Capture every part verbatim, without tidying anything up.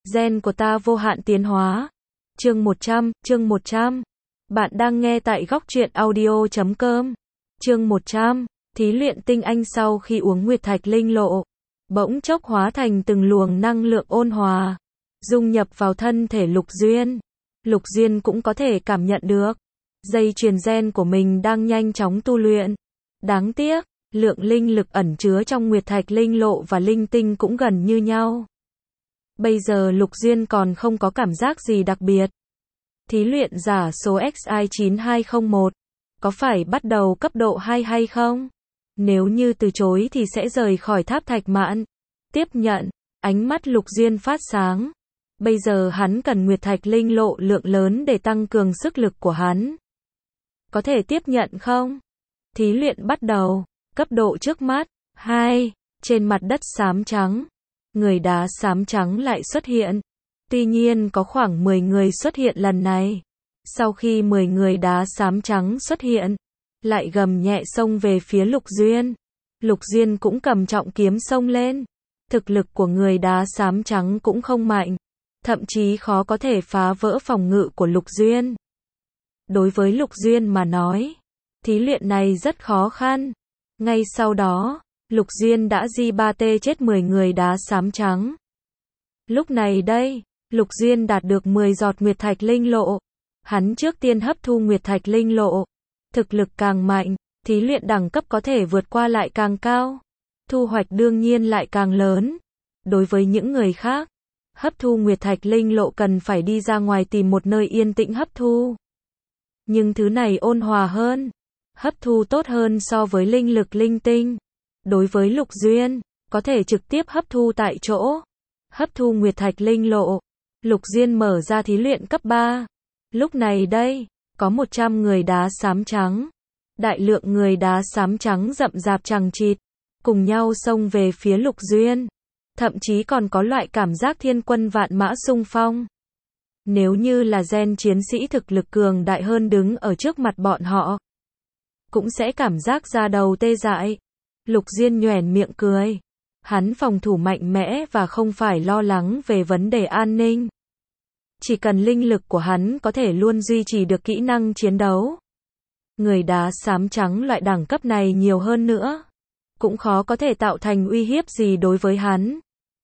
Gen của ta vô hạn tiến hóa. Chương một trăm, chương một trăm. Bạn đang nghe tại góc truyện audio chấm com. Chương một trăm. Thí luyện tinh anh sau khi uống Nguyệt Thạch Linh Lộ, bỗng chốc hóa thành từng luồng năng lượng ôn hòa, dung nhập vào thân thể Lục Duyên. Lục Duyên cũng có thể cảm nhận được, dây chuyền gen của mình đang nhanh chóng tu luyện. Đáng tiếc, lượng linh lực ẩn chứa trong Nguyệt Thạch Linh Lộ và linh tinh cũng gần như nhau. Bây giờ Lục Duyên còn không có cảm giác gì đặc biệt. Thí luyện giả số X I chín hai không một, có phải bắt đầu cấp độ hai hay không? Nếu như từ chối thì sẽ rời khỏi tháp Thạch Mạn. Tiếp nhận, ánh mắt Lục Duyên phát sáng. Bây giờ hắn cần Nguyệt Thạch Linh Lộ lượng lớn để tăng cường sức lực của hắn. Có thể tiếp nhận không? Thí luyện bắt đầu. Cấp độ trước mắt, hai. Trên mặt đất xám trắng, người đá xám trắng lại xuất hiện. Tuy nhiên có khoảng mười người xuất hiện lần này. Sau khi mười người đá xám trắng xuất hiện, lại gầm nhẹ xông về phía Lục Duyên. Lục Duyên cũng cầm trọng kiếm xông lên. Thực lực của người đá xám trắng cũng không mạnh, thậm chí khó có thể phá vỡ phòng ngự của Lục Duyên. Đối với Lục Duyên mà nói, thí luyện này rất khó khăn. Ngay sau đó, Lục Duyên đã gi ba tê chết mười người đá xám trắng. Lúc này đây, Lục Duyên đạt được mười giọt Nguyệt Thạch Linh Lộ. Hắn trước tiên hấp thu Nguyệt Thạch Linh Lộ. Thực lực càng mạnh, thí luyện đẳng cấp có thể vượt qua lại càng cao. Thu hoạch đương nhiên lại càng lớn. Đối với những người khác, hấp thu Nguyệt Thạch Linh Lộ cần phải đi ra ngoài tìm một nơi yên tĩnh hấp thu. Nhưng thứ này ôn hòa hơn, hấp thu tốt hơn so với linh lực linh tinh. Đối với Lục Duyên, có thể trực tiếp hấp thu tại chỗ. Hấp thu Nguyệt Thạch Linh Lộ, Lục Duyên mở ra thí luyện cấp ba. Lúc này đây, có một trăm người đá xám trắng. Đại lượng người đá xám trắng rậm rạp chằng chịt, cùng nhau xông về phía Lục Duyên. Thậm chí còn có loại cảm giác thiên quân vạn mã xung phong. Nếu như là gen chiến sĩ thực lực cường đại hơn đứng ở trước mặt bọn họ, cũng sẽ cảm giác da đầu tê dại. Lục Duyên nhoẻn miệng cười. Hắn phòng thủ mạnh mẽ và không phải lo lắng về vấn đề an ninh. Chỉ cần linh lực của hắn có thể luôn duy trì được kỹ năng chiến đấu. Người đá xám trắng loại đẳng cấp này nhiều hơn nữa, cũng khó có thể tạo thành uy hiếp gì đối với hắn.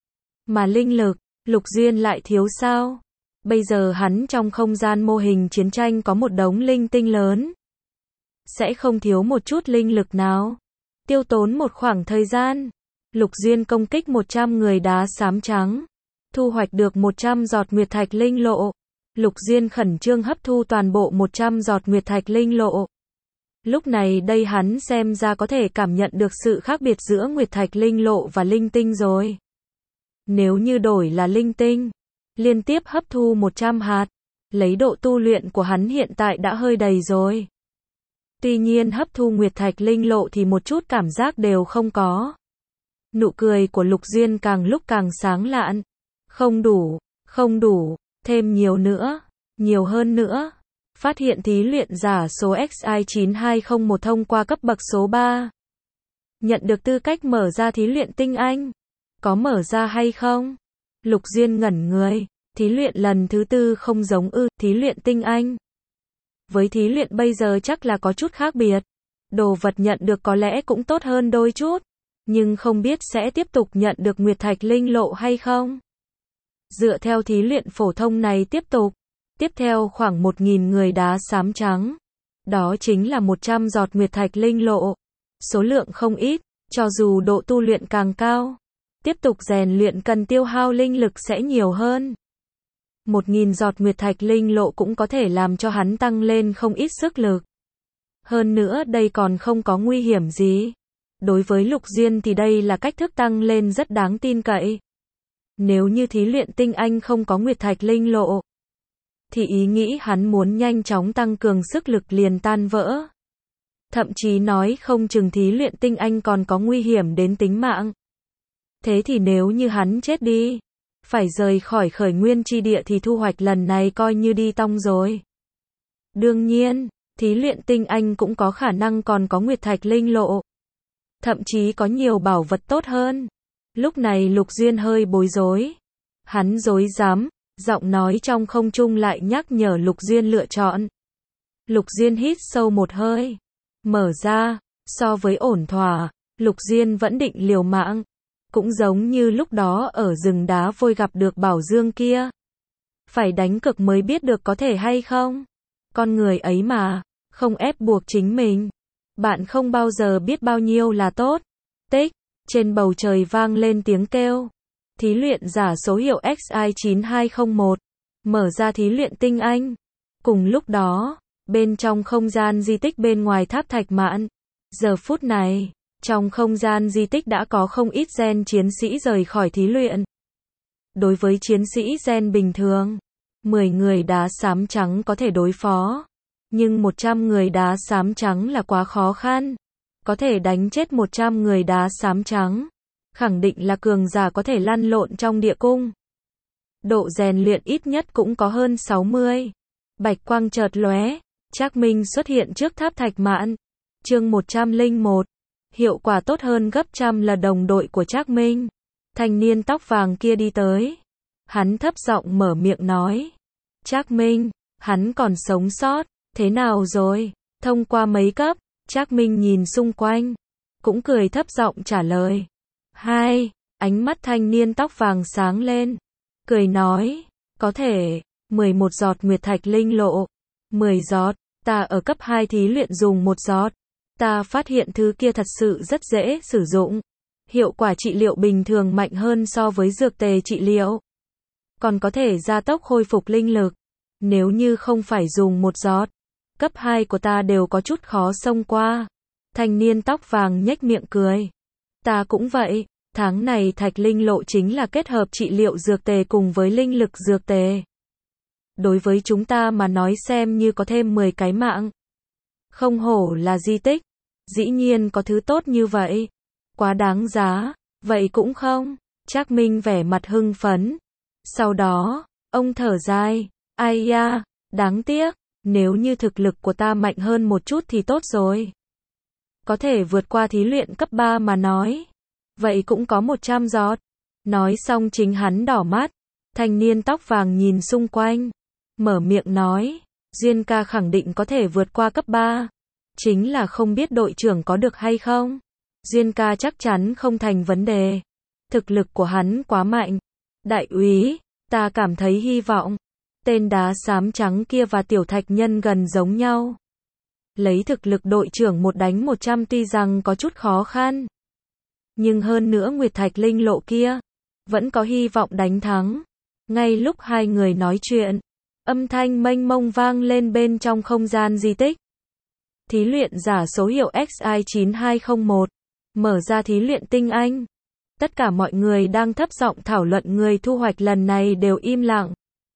Mà linh lực, Lục Duyên lại thiếu sao? Bây giờ hắn trong không gian mô hình chiến tranh có một đống linh tinh lớn. Sẽ không thiếu một chút linh lực nào. Tiêu tốn một khoảng thời gian, Lục Duyên công kích một trăm người đá xám trắng. Thu hoạch được một trăm giọt Nguyệt Thạch Linh Lộ. Lục Duyên khẩn trương hấp thu toàn bộ một trăm giọt Nguyệt Thạch Linh Lộ. Lúc này đây hắn xem ra có thể cảm nhận được sự khác biệt giữa Nguyệt Thạch Linh Lộ và linh tinh rồi. Nếu như đổi là linh tinh, liên tiếp hấp thu một trăm hạt, lấy độ tu luyện của hắn hiện tại đã hơi đầy rồi. Tuy nhiên hấp thu Nguyệt Thạch Linh Lộ thì một chút cảm giác đều không có. Nụ cười của Lục Duyên càng lúc càng sáng lạn. Không đủ, không đủ, thêm nhiều nữa, nhiều hơn nữa. Phát hiện thí luyện giả số X I chín hai không một thông qua cấp bậc số ba. Nhận được tư cách mở ra thí luyện tinh anh. Có mở ra hay không? Lục Duyên ngẩn người. Thí luyện lần thứ tư không giống ư, thí luyện tinh anh. Với thí luyện bây giờ chắc là có chút khác biệt. Đồ vật nhận được có lẽ cũng tốt hơn đôi chút. Nhưng không biết sẽ tiếp tục nhận được Nguyệt Thạch Linh Lộ hay không? Dựa theo thí luyện phổ thông này tiếp tục. Tiếp theo khoảng một nghìn người đá xám trắng. Đó chính là một trăm giọt Nguyệt Thạch Linh Lộ. Số lượng không ít, cho dù độ tu luyện càng cao. Tiếp tục rèn luyện cần tiêu hao linh lực sẽ nhiều hơn. Một nghìn giọt Nguyệt Thạch Linh Lộ cũng có thể làm cho hắn tăng lên không ít sức lực. Hơn nữa đây còn không có nguy hiểm gì. Đối với Lục Duyên thì đây là cách thức tăng lên rất đáng tin cậy. Nếu như thí luyện tinh anh không có Nguyệt Thạch Linh Lộ, thì ý nghĩ hắn muốn nhanh chóng tăng cường sức lực liền tan vỡ. Thậm chí nói không chừng thí luyện tinh anh còn có nguy hiểm đến tính mạng. Thế thì nếu như hắn chết đi, phải rời khỏi khởi nguyên chi địa thì thu hoạch lần này coi như đi tong rồi. Đương nhiên, thí luyện tinh anh cũng có khả năng còn có Nguyệt Thạch Linh Lộ. Thậm chí có nhiều bảo vật tốt hơn. Lúc này Lục Duyên hơi bối rối. Hắn rối rắm, giọng nói trong không trung lại nhắc nhở Lục Duyên lựa chọn. Lục Duyên hít sâu một hơi, mở ra, so với ổn thỏa, Lục Duyên vẫn định liều mạng, cũng giống như lúc đó ở rừng đá vôi gặp được Bảo Dương kia. Phải đánh cực mới biết được có thể hay không. Con người ấy mà, không ép buộc chính mình. Bạn không bao giờ biết bao nhiêu là tốt. Tích, trên bầu trời vang lên tiếng kêu. Thí luyện giả số hiệu X I chín hai không một, mở ra thí luyện tinh anh. Cùng lúc đó, bên trong không gian di tích bên ngoài tháp Thạch Mạn, giờ phút này, trong không gian di tích đã có không ít gen chiến sĩ rời khỏi thí luyện. Đối với chiến sĩ gen bình thường, mười người đá xám trắng có thể đối phó, nhưng một trăm người đá xám trắng là quá khó khăn. Có thể đánh chết một trăm người đá xám trắng, khẳng định là cường giả có thể lăn lộn trong địa cung. Độ rèn luyện ít nhất cũng có hơn sáu mươi. Bạch quang chợt lóe, Trác Minh xuất hiện trước tháp Thạch Mạn. Chương một trăm lẻ một. Hiệu quả tốt hơn gấp trăm lần đồng đội của Trác Minh. Thanh niên tóc vàng kia đi tới. Hắn thấp giọng mở miệng nói. Trác Minh, hắn còn sống sót, thế nào rồi? Thông qua mấy cấp? Trác Minh nhìn xung quanh, cũng cười thấp giọng trả lời. Hai, ánh mắt thanh niên tóc vàng sáng lên, cười nói, có thể, mười một giọt nguyệt thạch linh lộ, mười giọt, ta ở cấp hai thí luyện dùng một giọt, ta phát hiện thứ kia thật sự rất dễ sử dụng, hiệu quả trị liệu bình thường mạnh hơn so với dược tề trị liệu, còn có thể gia tốc khôi phục linh lực, nếu như không phải dùng một giọt, cấp hai của ta đều có chút khó xông qua. Thanh niên tóc vàng nhếch miệng cười. Ta cũng vậy, tháng này thạch linh lộ chính là kết hợp trị liệu dược tề cùng với linh lực dược tề. Đối với chúng ta mà nói xem như có thêm mười cái mạng. Không hổ là di tích, dĩ nhiên có thứ tốt như vậy. Quá đáng giá, vậy cũng không. Trác Minh vẻ mặt hưng phấn. Sau đó, ông thở dài, ai ya, đáng tiếc. Nếu như thực lực của ta mạnh hơn một chút thì tốt rồi. Có thể vượt qua thí luyện cấp ba mà nói. Vậy cũng có một trăm giọt. Nói xong chính hắn đỏ mắt. Thanh niên tóc vàng nhìn xung quanh. Mở miệng nói. Duyên ca khẳng định có thể vượt qua cấp ba. Chính là không biết đội trưởng có được hay không. Duyên ca chắc chắn không thành vấn đề. Thực lực của hắn quá mạnh. Đại úy, ta cảm thấy hy vọng. Tên đá xám trắng kia và tiểu thạch nhân gần giống nhau. Lấy thực lực đội trưởng một đánh một trăm tuy rằng có chút khó khăn. Nhưng hơn nữa nguyệt thạch linh lộ kia, vẫn có hy vọng đánh thắng. Ngay lúc hai người nói chuyện, âm thanh mênh mông vang lên bên trong không gian di tích. Thí luyện giả số hiệu X I chín hai không một, mở ra thí luyện tinh anh. Tất cả mọi người đang thấp giọng thảo luận người thu hoạch lần này đều im lặng.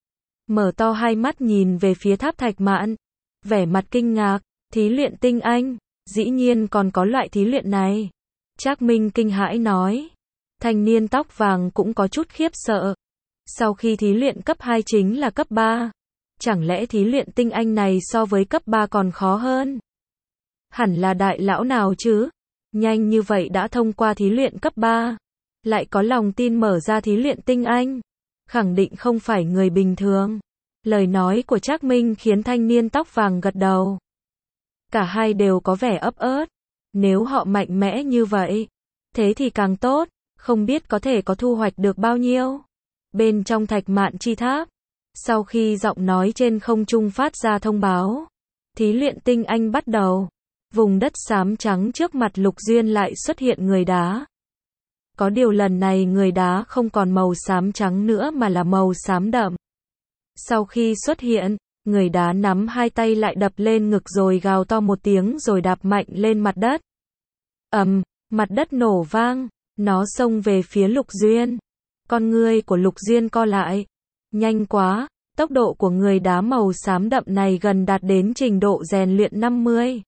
Mở to hai mắt nhìn về phía tháp Thạch Mạn, vẻ mặt kinh ngạc, thí luyện tinh anh, dĩ nhiên còn có loại thí luyện này. Trác Minh kinh hãi nói, thanh niên tóc vàng cũng có chút khiếp sợ. Sau khi thí luyện cấp hai chính là cấp ba, chẳng lẽ thí luyện tinh anh này so với cấp ba còn khó hơn? Hẳn là đại lão nào chứ? Nhanh như vậy đã thông qua thí luyện cấp ba, lại có lòng tin mở ra thí luyện tinh anh. Khẳng định không phải người bình thường. Lời nói của Trác Minh khiến thanh niên tóc vàng gật đầu. Cả hai đều có vẻ ấp ớt. Nếu họ mạnh mẽ như vậy, thế thì càng tốt, không biết có thể có thu hoạch được bao nhiêu. Bên trong Thạch Mạn chi tháp, sau khi giọng nói trên không trung phát ra thông báo, thí luyện tinh anh bắt đầu. Vùng đất xám trắng trước mặt Lục Duyên lại xuất hiện người đá. Có điều lần này người đá không còn màu xám trắng nữa mà là màu xám đậm. Sau khi xuất hiện, người đá nắm hai tay lại đập lên ngực rồi gào to một tiếng rồi đạp mạnh lên mặt đất. Ầm, um, mặt đất nổ vang, nó xông về phía Lục Duyên. Con ngươi của Lục Duyên co lại. Nhanh quá, tốc độ của người đá màu xám đậm này gần đạt đến trình độ rèn luyện năm mươi.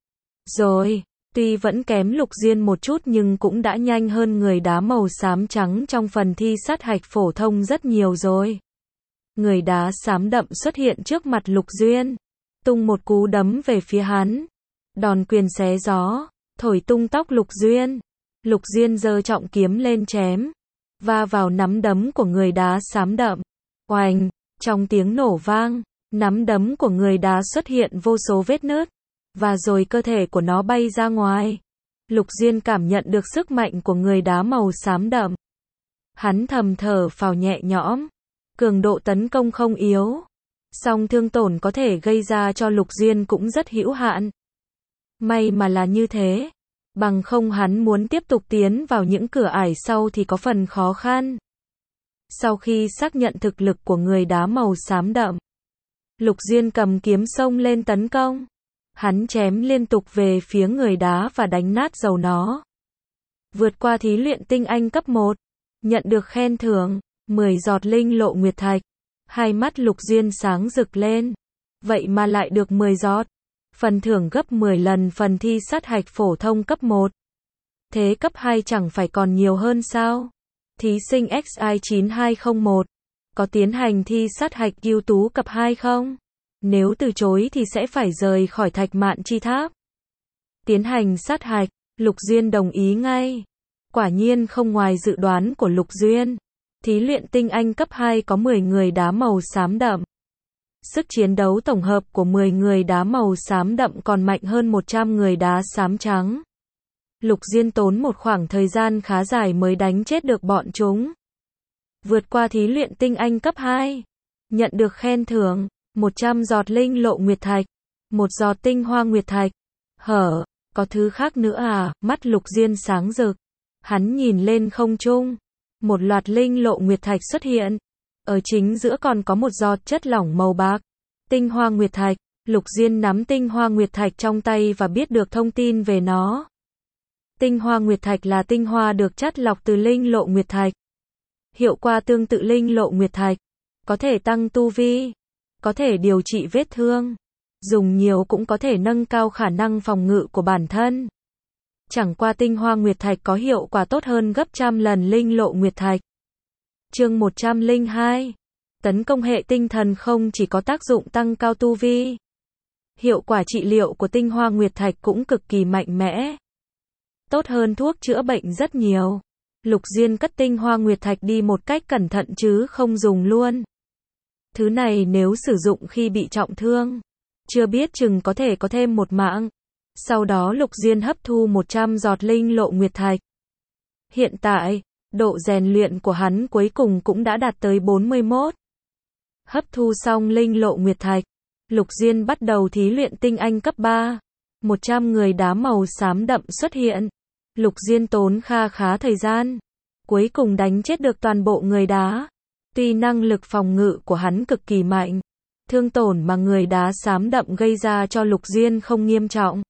Rồi. Tuy vẫn kém Lục Duyên một chút nhưng cũng đã nhanh hơn người đá màu xám trắng trong phần thi sát hạch phổ thông rất nhiều rồi. Người đá xám đậm xuất hiện trước mặt Lục Duyên, tung một cú đấm về phía hắn. Đòn quyền xé gió, thổi tung tóc Lục Duyên. Lục Duyên giơ trọng kiếm lên chém. va vào nắm đấm của người đá xám đậm. Oành, trong tiếng nổ vang, nắm đấm của người đá xuất hiện vô số vết nứt, và rồi cơ thể của nó bay ra ngoài. Lục Diên cảm nhận được sức mạnh của người đá màu xám đậm. Hắn thầm thở phào nhẹ nhõm. Cường độ tấn công không yếu, song thương tổn có thể gây ra cho Lục Diên cũng rất hữu hạn. May mà là như thế, bằng không hắn muốn tiếp tục tiến vào những cửa ải sau thì có phần khó khăn. Sau khi xác nhận thực lực của người đá màu xám đậm, Lục Diên cầm kiếm xông lên tấn công. Hắn chém liên tục về phía người đá và đánh nát dầu nó. Vượt qua thí luyện tinh anh cấp một, nhận được khen thưởng, mười giọt linh lộ nguyệt thạch. Hai mắt Lục Diên sáng rực lên. Vậy mà lại được mười giọt. Phần thưởng gấp mười lần phần thi sát hạch phổ thông cấp một. Thế cấp hai chẳng phải còn nhiều hơn sao? Thí sinh X I chín hai không một, có tiến hành thi sát hạch ưu tú cấp hai không? Nếu từ chối thì sẽ phải rời khỏi Thạch Mạn Chi Tháp. Tiến hành sát hạch, Lục Diên đồng ý ngay. Quả nhiên không ngoài dự đoán của Lục Diên. Thí luyện tinh anh cấp hai có mười người đá màu xám đậm. Sức chiến đấu tổng hợp của mười người đá màu xám đậm còn mạnh hơn một trăm người đá xám trắng. Lục Diên tốn một khoảng thời gian khá dài mới đánh chết được bọn chúng. Vượt qua thí luyện tinh anh cấp hai. Nhận được khen thưởng, một trăm giọt linh lộ nguyệt thạch, một giọt tinh hoa nguyệt thạch. Hở, có thứ khác nữa à? Mắt Lục Diên sáng rực. Hắn nhìn lên không trung. Một loạt linh lộ nguyệt thạch xuất hiện. Ở chính giữa còn có một giọt chất lỏng màu bạc. Tinh hoa nguyệt thạch. Lục Diên nắm tinh hoa nguyệt thạch trong tay và biết được thông tin về nó. Tinh hoa nguyệt thạch là tinh hoa được chắt lọc từ linh lộ nguyệt thạch. Hiệu quả tương tự linh lộ nguyệt thạch. Có thể tăng tu vi. Có thể điều trị vết thương. Dùng nhiều cũng có thể nâng cao khả năng phòng ngự của bản thân. Chẳng qua tinh hoa nguyệt thạch có hiệu quả tốt hơn gấp trăm lần linh lộ nguyệt thạch. Chương một trăm lẻ hai. Tấn công hệ tinh thần không chỉ có tác dụng tăng cao tu vi. Hiệu quả trị liệu của tinh hoa nguyệt thạch cũng cực kỳ mạnh mẽ. Tốt hơn thuốc chữa bệnh rất nhiều. Lục Diên cất tinh hoa nguyệt thạch đi một cách cẩn thận chứ không dùng luôn. Thứ này nếu sử dụng khi bị trọng thương, chưa biết chừng có thể có thêm một mạng. Sau đó Lục Diên hấp thu một trăm giọt linh lộ nguyệt thạch. Hiện tại, độ rèn luyện của hắn cuối cùng cũng đã đạt tới bốn mươi mốt. Hấp thu xong linh lộ nguyệt thạch, Lục Diên bắt đầu thí luyện tinh anh cấp ba. một trăm người đá màu xám đậm xuất hiện. Lục Diên tốn kha khá thời gian, cuối cùng đánh chết được toàn bộ người đá. Tuy năng lực phòng ngự của hắn cực kỳ mạnh, thương tổn mà người đá xám đậm gây ra cho Lục Diên không nghiêm trọng.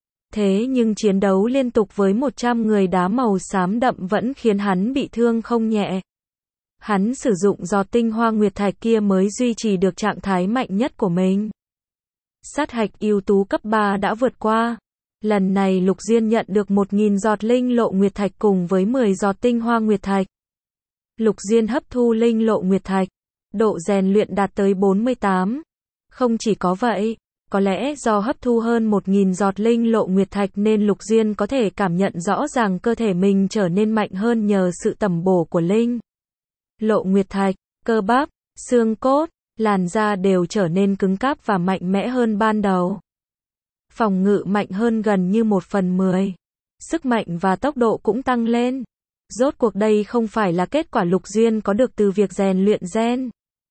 Thế nhưng chiến đấu liên tục với một trăm người đá màu xám đậm vẫn khiến hắn bị thương không nhẹ. Hắn sử dụng giọt tinh hoa nguyệt thạch kia mới duy trì được trạng thái mạnh nhất của mình. Sát hạch ưu tú cấp ba đã vượt qua. Lần này Lục Diên nhận được một nghìn giọt linh lộ nguyệt thạch cùng với mười giọt tinh hoa nguyệt thạch. Lục Diên hấp thu linh lộ nguyệt thạch, độ rèn luyện đạt tới bốn mươi tám. Không chỉ có vậy, có lẽ do hấp thu hơn một nghìn giọt linh lộ nguyệt thạch nên Lục Diên có thể cảm nhận rõ ràng cơ thể mình trở nên mạnh hơn nhờ sự tẩm bổ của linh lộ nguyệt thạch, cơ bắp, xương cốt, làn da đều trở nên cứng cáp và mạnh mẽ hơn ban đầu. Phòng ngự mạnh hơn gần như một phần mười. Sức mạnh và tốc độ cũng tăng lên. Rốt cuộc đây không phải là kết quả Lục Diên có được từ việc rèn luyện gen,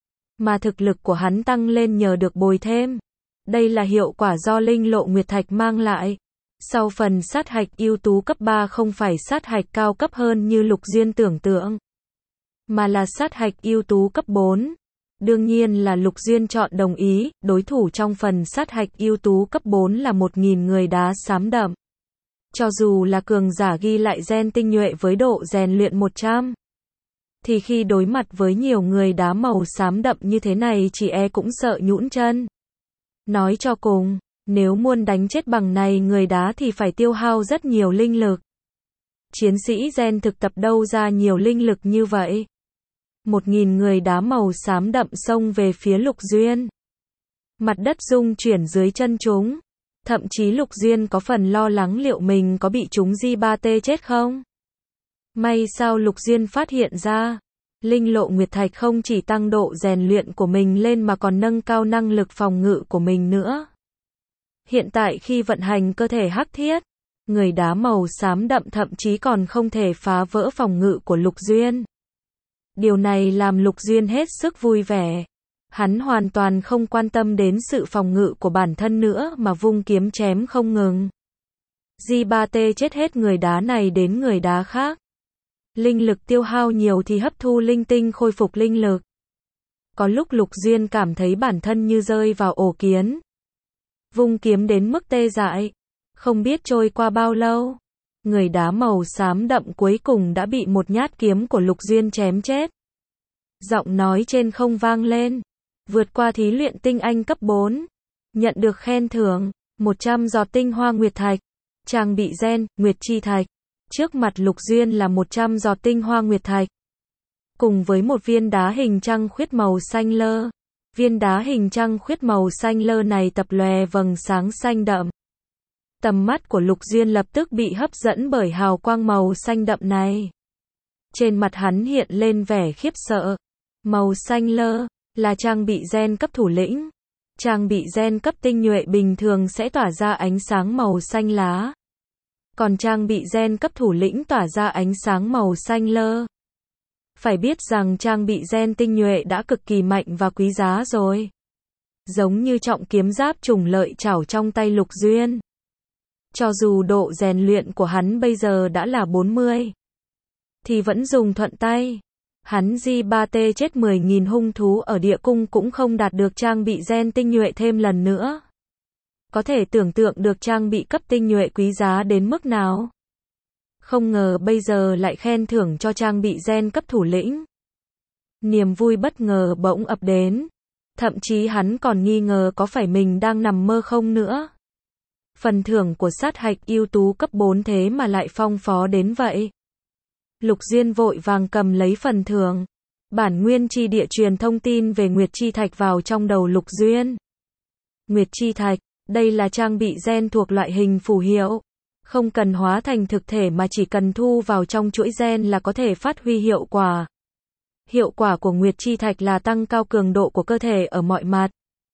mà thực lực của hắn tăng lên nhờ được bồi thêm. Đây là hiệu quả do linh lộ nguyệt thạch mang lại. Sau phần sát hạch ưu tú cấp ba không phải sát hạch cao cấp hơn như Lục Diên tưởng tượng, mà là sát hạch ưu tú cấp bốn. Đương nhiên là Lục Diên chọn đồng ý, đối thủ trong phần sát hạch ưu tú cấp bốn là một nghìn người đá xám đậm. Cho dù là cường giả ghi lại gen tinh nhuệ với độ rèn luyện một trăm, thì khi đối mặt với nhiều người đá màu xám đậm như thế này chỉ e cũng sợ nhũn chân. Nói cho cùng, nếu muốn đánh chết bằng này người đá thì phải tiêu hao rất nhiều linh lực. Chiến sĩ gen thực tập đâu ra nhiều linh lực như vậy. Một nghìn người đá màu xám đậm xông về phía Lục Diên. Mặt đất rung chuyển dưới chân chúng. Thậm chí Lục Diên có phần lo lắng liệu mình có bị chúng G ba T chết không. May sao Lục Duyên phát hiện ra, linh lộ nguyệt thạch không chỉ tăng độ rèn luyện của mình lên mà còn nâng cao năng lực phòng ngự của mình nữa. Hiện tại khi vận hành cơ thể hắc thiết, người đá màu xám đậm thậm chí còn không thể phá vỡ phòng ngự của Lục Duyên. Điều này làm Lục Duyên hết sức vui vẻ. Hắn hoàn toàn không quan tâm đến sự phòng ngự của bản thân nữa mà vung kiếm chém không ngừng. Di ba tê chết hết người đá này đến người đá khác. Linh lực tiêu hao nhiều thì hấp thu linh tinh khôi phục linh lực. Có lúc Lục Duyên cảm thấy bản thân như rơi vào ổ kiến. Vung kiếm đến mức tê dại. Không biết trôi qua bao lâu, người đá màu xám đậm cuối cùng đã bị một nhát kiếm của Lục Duyên chém chết. Giọng nói trên không vang lên. Vượt qua thí luyện tinh anh cấp bốn. Nhận được khen thưởng, một trăm giọt tinh hoa nguyệt thạch. Trang bị gen, nguyệt chi thạch. Trước mặt Lục Duyên là một trăm giọt tinh hoa nguyệt thạch. Cùng với một viên đá hình trăng khuyết màu xanh lơ. Viên đá hình trăng khuyết màu xanh lơ này tập lòe vầng sáng xanh đậm. Tầm mắt của Lục Duyên lập tức bị hấp dẫn bởi hào quang màu xanh đậm này. Trên mặt hắn hiện lên vẻ khiếp sợ. Màu xanh lơ là trang bị gen cấp thủ lĩnh. Trang bị gen cấp tinh nhuệ bình thường sẽ tỏa ra ánh sáng màu xanh lá. Còn trang bị gen cấp thủ lĩnh tỏa ra ánh sáng màu xanh lơ. Phải biết rằng trang bị gen tinh nhuệ đã cực kỳ mạnh và quý giá rồi. Giống như trọng kiếm giáp trùng lợi chảo trong tay Lục Duyên. Cho dù độ rèn luyện của hắn bây giờ đã là bốn mươi, thì vẫn dùng thuận tay. Hắn Di ba tê chết mười nghìn hung thú ở địa cung cũng không đạt được trang bị gen tinh nhuệ thêm lần nữa. Có thể tưởng tượng được trang bị cấp tinh nhuệ quý giá đến mức nào. Không ngờ bây giờ lại khen thưởng cho trang bị gen cấp thủ lĩnh. Niềm vui bất ngờ bỗng ập đến. Thậm chí hắn còn nghi ngờ có phải mình đang nằm mơ không nữa. Phần thưởng của sát hạch ưu tú cấp bốn thế mà lại phong phó đến vậy. Lục Duyên vội vàng cầm lấy phần thưởng. Bản nguyên chi địa truyền thông tin về Nguyệt Chi Thạch vào trong đầu Lục Duyên. Nguyệt Chi Thạch, đây là trang bị gen thuộc loại hình phù hiệu. Không cần hóa thành thực thể mà chỉ cần thu vào trong chuỗi gen là có thể phát huy hiệu quả. Hiệu quả của Nguyệt Chi Thạch là tăng cao cường độ của cơ thể ở mọi mặt.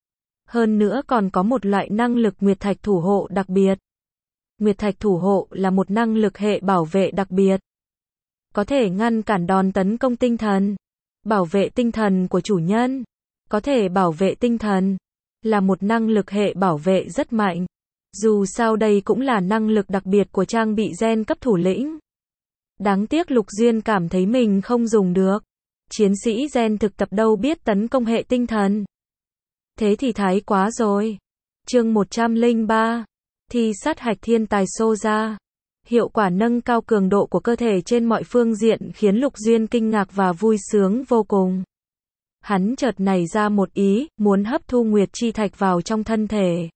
Hơn nữa còn có một loại năng lực Nguyệt Thạch thủ hộ đặc biệt. Nguyệt Thạch thủ hộ là một năng lực hệ bảo vệ đặc biệt. Có thể ngăn cản đòn tấn công tinh thần. Bảo vệ tinh thần của chủ nhân. Có thể bảo vệ tinh thần. Là một năng lực hệ bảo vệ rất mạnh. Dù sao đây cũng là năng lực đặc biệt của trang bị gen cấp thủ lĩnh. Đáng tiếc Lục Duyên cảm thấy mình không dùng được. Chiến sĩ gen thực tập đâu biết tấn công hệ tinh thần. Thế thì thái quá rồi. Chương một trăm lẻ ba. Thi sát hạch thiên tài xô ra. Hiệu quả nâng cao cường độ của cơ thể trên mọi phương diện khiến Lục Duyên kinh ngạc và vui sướng vô cùng. Hắn chợt nảy ra một ý, muốn hấp thu Nguyệt Chi Thạch vào trong thân thể.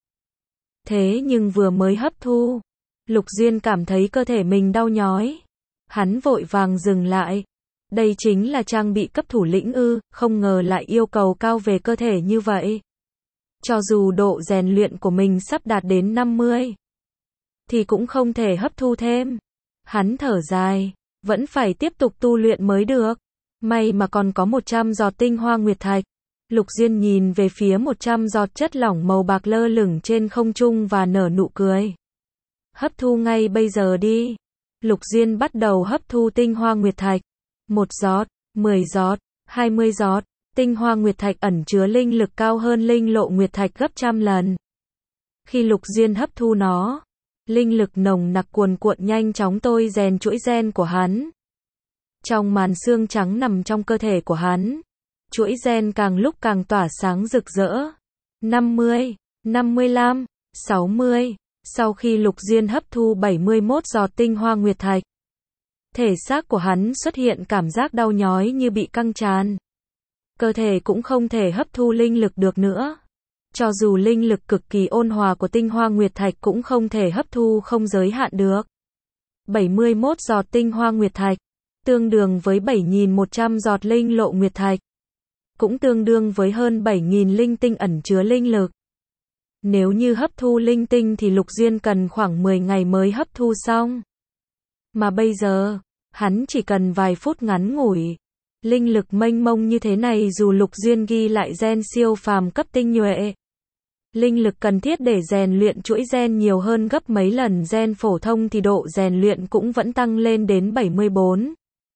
Thế nhưng vừa mới hấp thu, Lục Duyên cảm thấy cơ thể mình đau nhói. Hắn vội vàng dừng lại. Đây chính là trang bị cấp thủ lĩnh ư, không ngờ lại yêu cầu cao về cơ thể như vậy. Cho dù độ rèn luyện của mình sắp đạt đến năm mươi, thì cũng không thể hấp thu thêm. Hắn thở dài, vẫn phải tiếp tục tu luyện mới được. May mà còn có một trăm giọt tinh hoa nguyệt thạch. Lục Duyên nhìn về phía một trăm giọt chất lỏng màu bạc lơ lửng trên không trung và nở nụ cười. Hấp thu ngay bây giờ đi. Lục Duyên bắt đầu hấp thu tinh hoa nguyệt thạch. Một giọt, mười giọt, hai mươi giọt. Tinh hoa nguyệt thạch ẩn chứa linh lực cao hơn linh lộ nguyệt thạch gấp trăm lần. Khi Lục Duyên hấp thu nó, linh lực nồng nặc cuồn cuộn nhanh chóng tôi rèn chuỗi gen của hắn. Trong màn xương trắng nằm trong cơ thể của hắn, chuỗi gen càng lúc càng tỏa sáng rực rỡ. năm mươi, năm mươi lăm, sáu mươi. Sau khi Lục Duyên hấp thu bảy mươi mốt giọt tinh hoa nguyệt thạch, thể xác của hắn xuất hiện cảm giác đau nhói như bị căng tràn. Cơ thể cũng không thể hấp thu linh lực được nữa. Cho dù linh lực cực kỳ ôn hòa của tinh hoa nguyệt thạch cũng không thể hấp thu không giới hạn được. bảy mươi mốt giọt tinh hoa nguyệt thạch, tương đương với bảy nghìn một trăm giọt linh lộ nguyệt thạch. Cũng tương đương với hơn bảy nghìn linh tinh ẩn chứa linh lực. Nếu như hấp thu linh tinh thì Lục Duyên cần khoảng mười ngày mới hấp thu xong. Mà bây giờ, Hắn chỉ cần vài phút ngắn ngủi. Linh lực mênh mông như thế này dù Lục Duyên ghi lại gen siêu phàm cấp tinh nhuệ. Linh lực cần thiết để rèn luyện chuỗi gen nhiều hơn gấp mấy lần gen phổ thông thì độ rèn luyện cũng vẫn tăng lên đến bảy mươi bốn.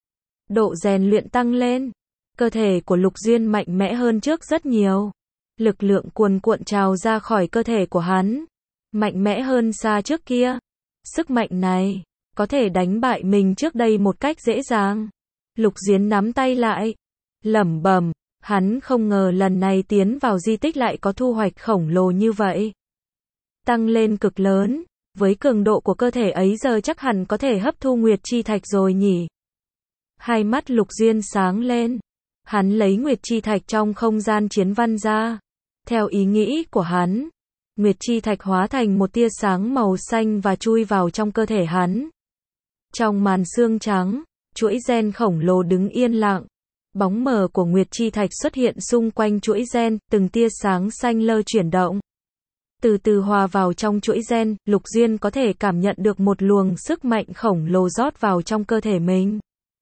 Độ rèn luyện tăng lên. Cơ thể của Lục Duyên mạnh mẽ hơn trước rất nhiều. Lực lượng cuồn cuộn trào ra khỏi cơ thể của hắn. Mạnh mẽ hơn xa trước kia. Sức mạnh này có thể đánh bại mình trước đây một cách dễ dàng. Lục Diến nắm tay lại, lẩm bẩm, hắn không ngờ lần này tiến vào di tích lại có thu hoạch khổng lồ như vậy. Tăng lên cực lớn, với cường độ của cơ thể ấy giờ chắc hẳn có thể hấp thu Nguyệt Chi Thạch rồi nhỉ. Hai mắt Lục Duyên sáng lên, hắn lấy Nguyệt Chi Thạch trong không gian chiến văn ra. Theo ý nghĩ của hắn, Nguyệt Chi Thạch hóa thành một tia sáng màu xanh và chui vào trong cơ thể hắn. Trong màn xương trắng, chuỗi gen khổng lồ đứng yên lặng. Bóng mờ của Nguyệt Chi Thạch xuất hiện xung quanh chuỗi gen, từng tia sáng xanh lơ chuyển động. Từ từ hòa vào trong chuỗi gen, Lục Duyên có thể cảm nhận được một luồng sức mạnh khổng lồ rót vào trong cơ thể mình.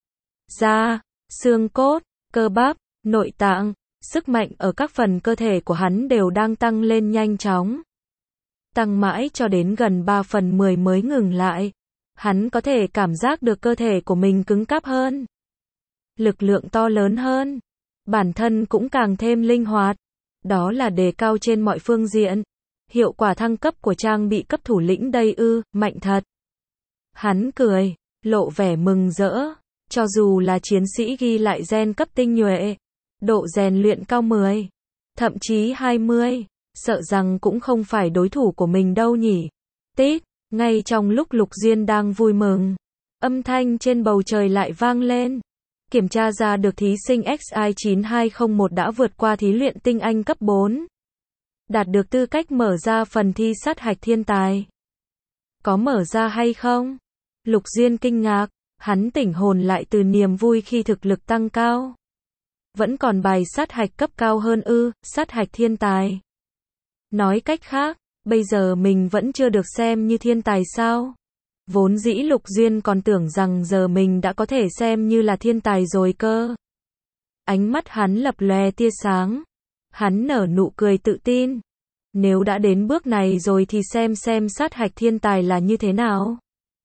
Da, xương cốt, cơ bắp, nội tạng, sức mạnh ở các phần cơ thể của hắn đều đang tăng lên nhanh chóng. Tăng mãi cho đến gần ba phần mười mới ngừng lại. Hắn có thể cảm giác được cơ thể của mình cứng cáp hơn. Lực lượng to lớn hơn. Bản thân cũng càng thêm linh hoạt. Đó là đề cao trên mọi phương diện. Hiệu quả thăng cấp của trang bị cấp thủ lĩnh đây ư, mạnh thật. Hắn cười, lộ vẻ mừng rỡ. Cho dù là chiến sĩ ghi lại gen cấp tinh nhuệ, độ rèn luyện cao mười, thậm chí hai mươi, sợ rằng cũng không phải đối thủ của mình đâu nhỉ. Tít, ngay trong lúc Lục Duyên đang vui mừng, âm thanh trên bầu trời lại vang lên. Kiểm tra ra được thí sinh X I chín hai không một đã vượt qua thí luyện tinh anh cấp bốn. Đạt được tư cách mở ra phần thi sát hạch thiên tài. Có mở ra hay không? Lục Duyên kinh ngạc, hắn tỉnh hồn lại từ niềm vui khi thực lực tăng cao. Vẫn còn bài sát hạch cấp cao hơn ư, sát hạch thiên tài. Nói cách khác, bây giờ mình vẫn chưa được xem như thiên tài sao? Vốn dĩ Lục Duyên còn tưởng rằng giờ mình đã có thể xem như là thiên tài rồi cơ. Ánh mắt hắn lập lòe tia sáng. Hắn nở nụ cười tự tin. Nếu đã đến bước này rồi thì xem xem sát hạch thiên tài là như thế nào.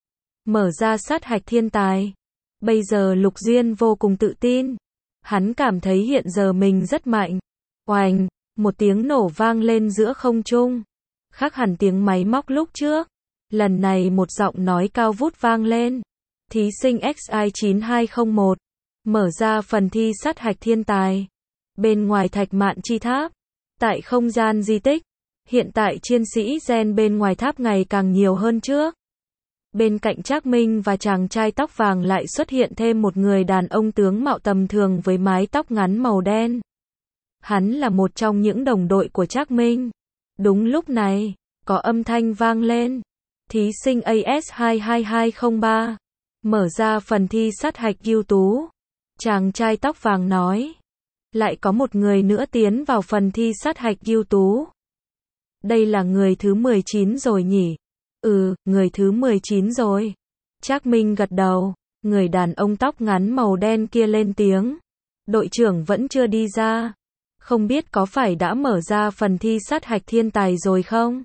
Mở ra sát hạch thiên tài. Bây giờ Lục Duyên vô cùng tự tin. Hắn cảm thấy hiện giờ mình rất mạnh. Oành, một tiếng nổ vang lên giữa không trung. Khác hẳn tiếng máy móc lúc trước. Lần này một giọng nói cao vút vang lên. Thí sinh X I chín hai không một. Mở ra phần thi sát hạch thiên tài. Bên ngoài thạch mạn chi tháp. Tại không gian di tích. Hiện tại chiến sĩ gen bên ngoài tháp ngày càng nhiều hơn trước. Bên cạnh Trác Minh và chàng trai tóc vàng lại xuất hiện thêm một người đàn ông tướng mạo tầm thường với mái tóc ngắn màu đen. Hắn là một trong những đồng đội của Trác Minh. Đúng lúc này, có âm thanh vang lên. Thí sinh A S hai hai hai không ba. Mở ra phần thi sát hạch ưu tú. Chàng trai tóc vàng nói. Lại có một người nữa tiến vào phần thi sát hạch ưu tú. Đây là người thứ mười chín rồi nhỉ? Ừ, người thứ mười chín rồi. Trác Minh gật đầu. Người đàn ông tóc ngắn màu đen kia lên tiếng. Đội trưởng vẫn chưa đi ra. Không biết có phải đã mở ra phần thi sát hạch thiên tài rồi không?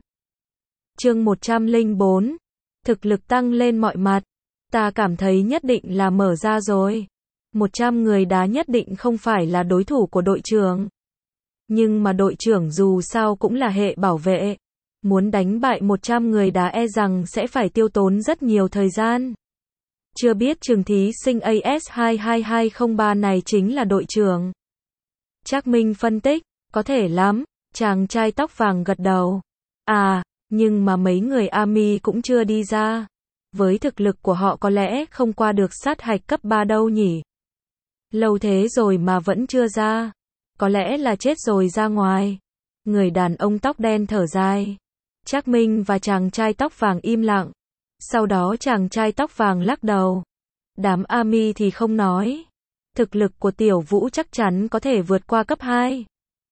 Chương một trăm lẻ bốn. Thực lực tăng lên mọi mặt. Ta cảm thấy nhất định là mở ra rồi. một trăm người đá nhất định không phải là đối thủ của đội trưởng. Nhưng mà đội trưởng dù sao cũng là hệ bảo vệ. Muốn đánh bại một trăm người đá e rằng sẽ phải tiêu tốn rất nhiều thời gian. Chưa biết trường thí sinh A S hai hai hai không ba này chính là đội trưởng. Trác Minh phân tích, có thể lắm, chàng trai tóc vàng gật đầu. À, nhưng mà mấy người army cũng chưa đi ra. Với thực lực của họ có lẽ không qua được sát hạch cấp ba đâu nhỉ. Lâu thế rồi mà vẫn chưa ra. Có lẽ là chết rồi ra ngoài. Người đàn ông tóc đen thở dài. Trác Minh và chàng trai tóc vàng im lặng. Sau đó chàng trai tóc vàng lắc đầu. Đám army thì không nói. Thực lực của Tiểu Vũ chắc chắn có thể vượt qua cấp hai.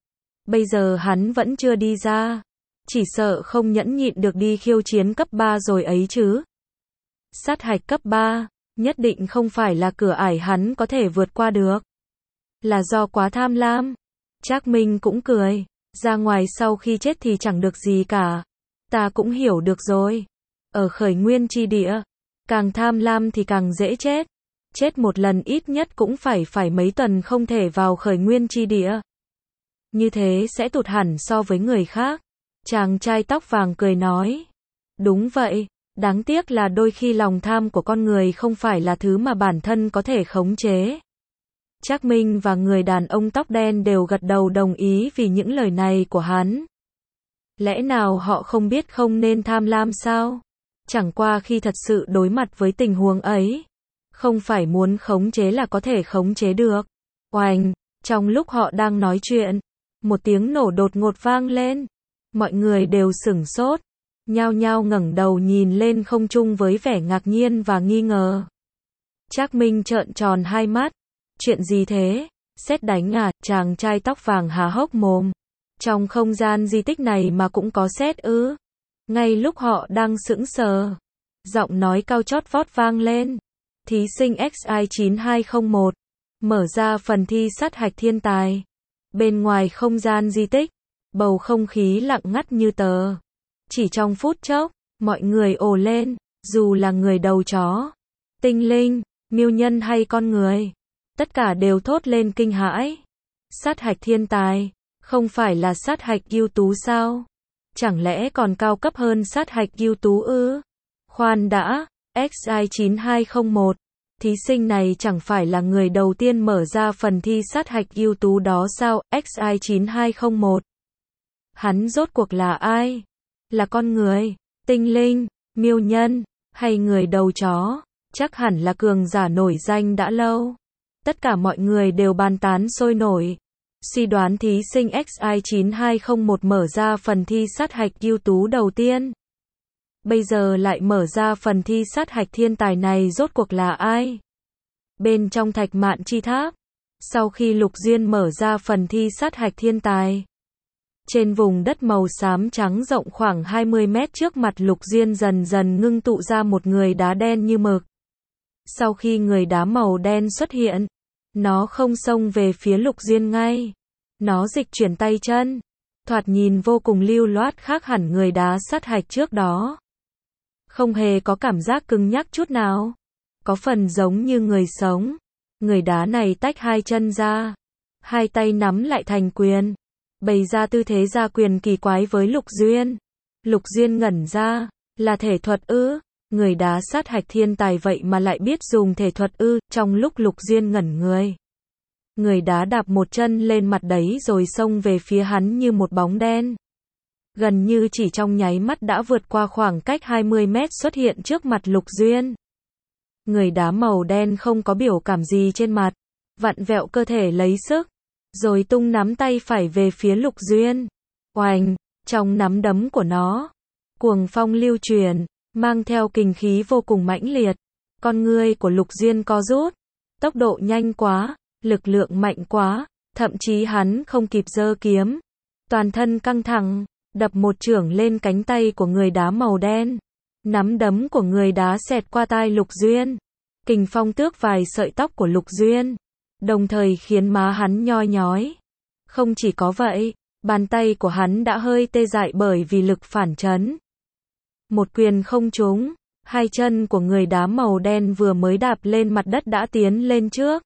Bây giờ hắn vẫn chưa đi ra. Chỉ sợ không nhẫn nhịn được đi khiêu chiến cấp ba rồi ấy chứ. Sát hạch cấp ba. nhất định không phải là cửa ải hắn có thể vượt qua được. Là do quá tham lam. Trác Minh cũng cười. Ra ngoài sau khi chết thì chẳng được gì cả. Ta cũng hiểu được rồi. Ở khởi nguyên chi địa, càng tham lam thì càng dễ chết. Chết một lần ít nhất cũng phải phải mấy tuần không thể vào khởi nguyên chi địa. Như thế sẽ tụt hẳn so với người khác. Chàng trai tóc vàng cười nói. Đúng vậy, đáng tiếc là đôi khi lòng tham của con người không phải là thứ mà bản thân có thể khống chế. Trác Minh và người đàn ông tóc đen đều gật đầu đồng ý vì những lời này của hắn. Lẽ nào họ không biết không nên tham lam sao? Chẳng qua khi thật sự đối mặt với tình huống ấy, không phải muốn khống chế là có thể khống chế được. Oành, trong lúc họ đang nói chuyện, một tiếng nổ đột ngột vang lên. Mọi người đều sửng sốt, nhao nhao ngẩng đầu nhìn lên không trung với vẻ ngạc nhiên và nghi ngờ. Trác Minh trợn tròn hai mắt. Chuyện gì thế? Sét đánh à? Chàng trai tóc vàng há hốc mồm. Trong không gian di tích này mà cũng có sét ư? Ngay lúc họ đang sững sờ, giọng nói cao chót vót vang lên. Thí sinh X I chín hai không một, mở ra phần thi sát hạch thiên tài. Bên ngoài không gian di tích, bầu không khí lặng ngắt như tờ. Chỉ trong phút chốc, mọi người ồ lên, dù là người đầu chó, tinh linh, miêu nhân hay con người. Tất cả đều thốt lên kinh hãi. Sát hạch thiên tài, không phải là sát hạch ưu tú sao? Chẳng lẽ còn cao cấp hơn sát hạch ưu tú ư? Khoan đã, X I chín hai không một, thí sinh này chẳng phải là người đầu tiên mở ra phần thi sát hạch ưu tú đó sao? X I chín hai không một. Hắn rốt cuộc là ai? Là con người, tinh linh, miêu nhân, hay người đầu chó? Chắc hẳn là cường giả nổi danh đã lâu. Tất cả mọi người đều bàn tán sôi nổi. Suy đoán thí sinh X I chín hai không một mở ra phần thi sát hạch ưu tú đầu tiên. Bây giờ lại mở ra phần thi sát hạch thiên tài này rốt cuộc là ai? Bên trong Thạch Mạn Chi Tháp, sau khi Lục Duyên mở ra phần thi sát hạch thiên tài, trên vùng đất màu xám trắng rộng khoảng hai mươi mét trước mặt Lục Duyên dần dần ngưng tụ ra một người đá đen như mực. Sau khi người đá màu đen xuất hiện, nó không xông về phía Lục Duyên ngay. Nó dịch chuyển tay chân, thoạt nhìn vô cùng lưu loát khác hẳn người đá sát hạch trước đó. Không hề có cảm giác cứng nhắc chút nào. Có phần giống như người sống. Người đá này tách hai chân ra, hai tay nắm lại thành quyền, bày ra tư thế ra quyền kỳ quái với Lục Duyên. Lục Duyên ngẩn ra, là thể thuật ư? Người đá sát hạch thiên tài vậy mà lại biết dùng thể thuật ư? Trong lúc Lục Duyên ngẩn người, người đá đạp một chân lên mặt đấy rồi xông về phía hắn như một bóng đen. Gần như chỉ trong nháy mắt đã vượt qua khoảng cách hai mươi mét xuất hiện trước mặt Lục Duyên. Người đá màu đen không có biểu cảm gì trên mặt, vặn vẹo cơ thể lấy sức, rồi tung nắm tay phải về phía Lục Duyên. Oành, trong nắm đấm của nó, cuồng phong lưu truyền, mang theo kình khí vô cùng mãnh liệt. Con ngươi của Lục Duyên co rút, tốc độ nhanh quá, lực lượng mạnh quá, thậm chí hắn không kịp giơ kiếm, toàn thân căng thẳng, đập một chưởng lên cánh tay của người đá màu đen. Nắm đấm của người đá xẹt qua tai Lục Duyên, kình phong tước vài sợi tóc của Lục Duyên, đồng thời khiến má hắn nhoi nhói. Không chỉ có vậy, bàn tay của hắn đã hơi tê dại bởi vì lực phản chấn. Một quyền không trúng, hai chân của người đá màu đen vừa mới đạp lên mặt đất đã tiến lên trước,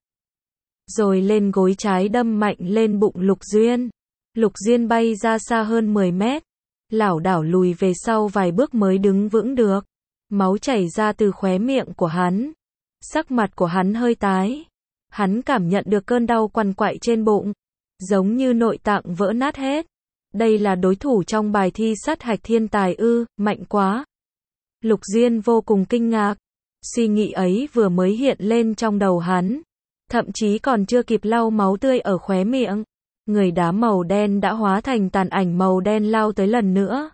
rồi lên gối trái đâm mạnh lên bụng Lục Duyên. Lục Duyên bay ra xa hơn mười mét, lảo đảo lùi về sau vài bước mới đứng vững được. Máu chảy ra từ khóe miệng của hắn. Sắc mặt của hắn hơi tái. Hắn cảm nhận được cơn đau quằn quại trên bụng, giống như nội tạng vỡ nát hết. Đây là đối thủ trong bài thi sát hạch thiên tài ư? Mạnh quá. Lục Duyên vô cùng kinh ngạc. Suy nghĩ ấy vừa mới hiện lên trong đầu hắn, thậm chí còn chưa kịp lau máu tươi ở khóe miệng, người đá màu đen đã hóa thành tàn ảnh màu đen lao tới lần nữa.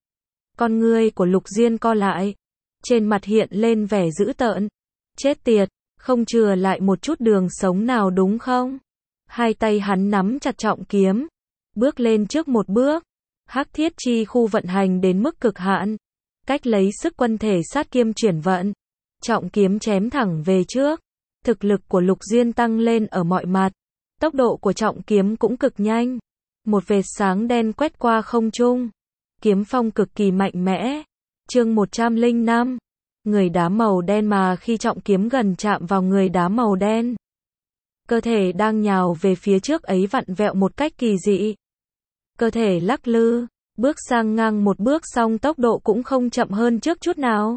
Con ngươi của Lục Duyên co lại, trên mặt hiện lên vẻ dữ tợn. Chết tiệt, không chừa lại một chút đường sống nào đúng không? Hai tay hắn nắm chặt trọng kiếm, bước lên trước một bước. Hắc thiết chi khu vận hành đến mức cực hạn, cách lấy sức quân thể sát kiêm chuyển vận. trọng kiếm chém thẳng về trước. Thực lực của Lục Diên tăng lên ở mọi mặt. Tốc độ của trọng kiếm cũng cực nhanh. Một vệt sáng đen quét qua không trung. Kiếm phong cực kỳ mạnh mẽ. Chương một trăm lẻ năm. Người đá màu đen mà khi trọng kiếm gần chạm vào người đá màu đen. Cơ thể đang nhào về phía trước ấy vặn vẹo một cách kỳ dị. Cơ thể lắc lư, bước sang ngang một bước xong tốc độ cũng không chậm hơn trước chút nào.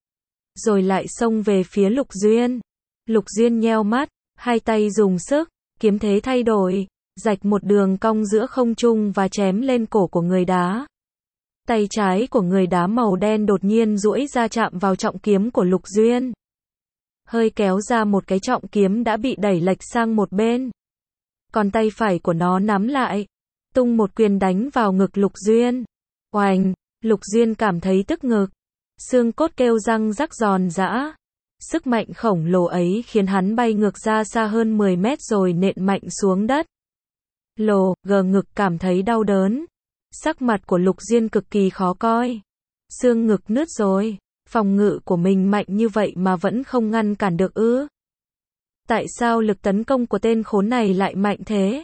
Rồi lại xông về phía Lục Duyên. Lục Duyên nheo mắt, hai tay dùng sức, kiếm thế thay đổi, rạch một đường cong giữa không trung và chém lên cổ của người đá. Tay trái của người đá màu đen đột nhiên duỗi ra chạm vào trọng kiếm của Lục Duyên. Hơi kéo ra một cái trọng kiếm đã bị đẩy lệch sang một bên. Còn tay phải của nó nắm lại, tung một quyền đánh vào ngực Lục Duyên. Oành, Lục Duyên cảm thấy tức ngực. Xương cốt kêu răng rắc giòn giã. Sức mạnh khổng lồ ấy khiến hắn bay ngược ra xa hơn mười mét rồi nện mạnh xuống đất. Lồ, gờ ngực cảm thấy đau đớn. Sắc mặt của Lục Duyên cực kỳ khó coi. Xương ngực nứt rồi. Phòng ngự của mình mạnh như vậy mà vẫn không ngăn cản được ư? Tại sao lực tấn công của tên khốn này lại mạnh thế?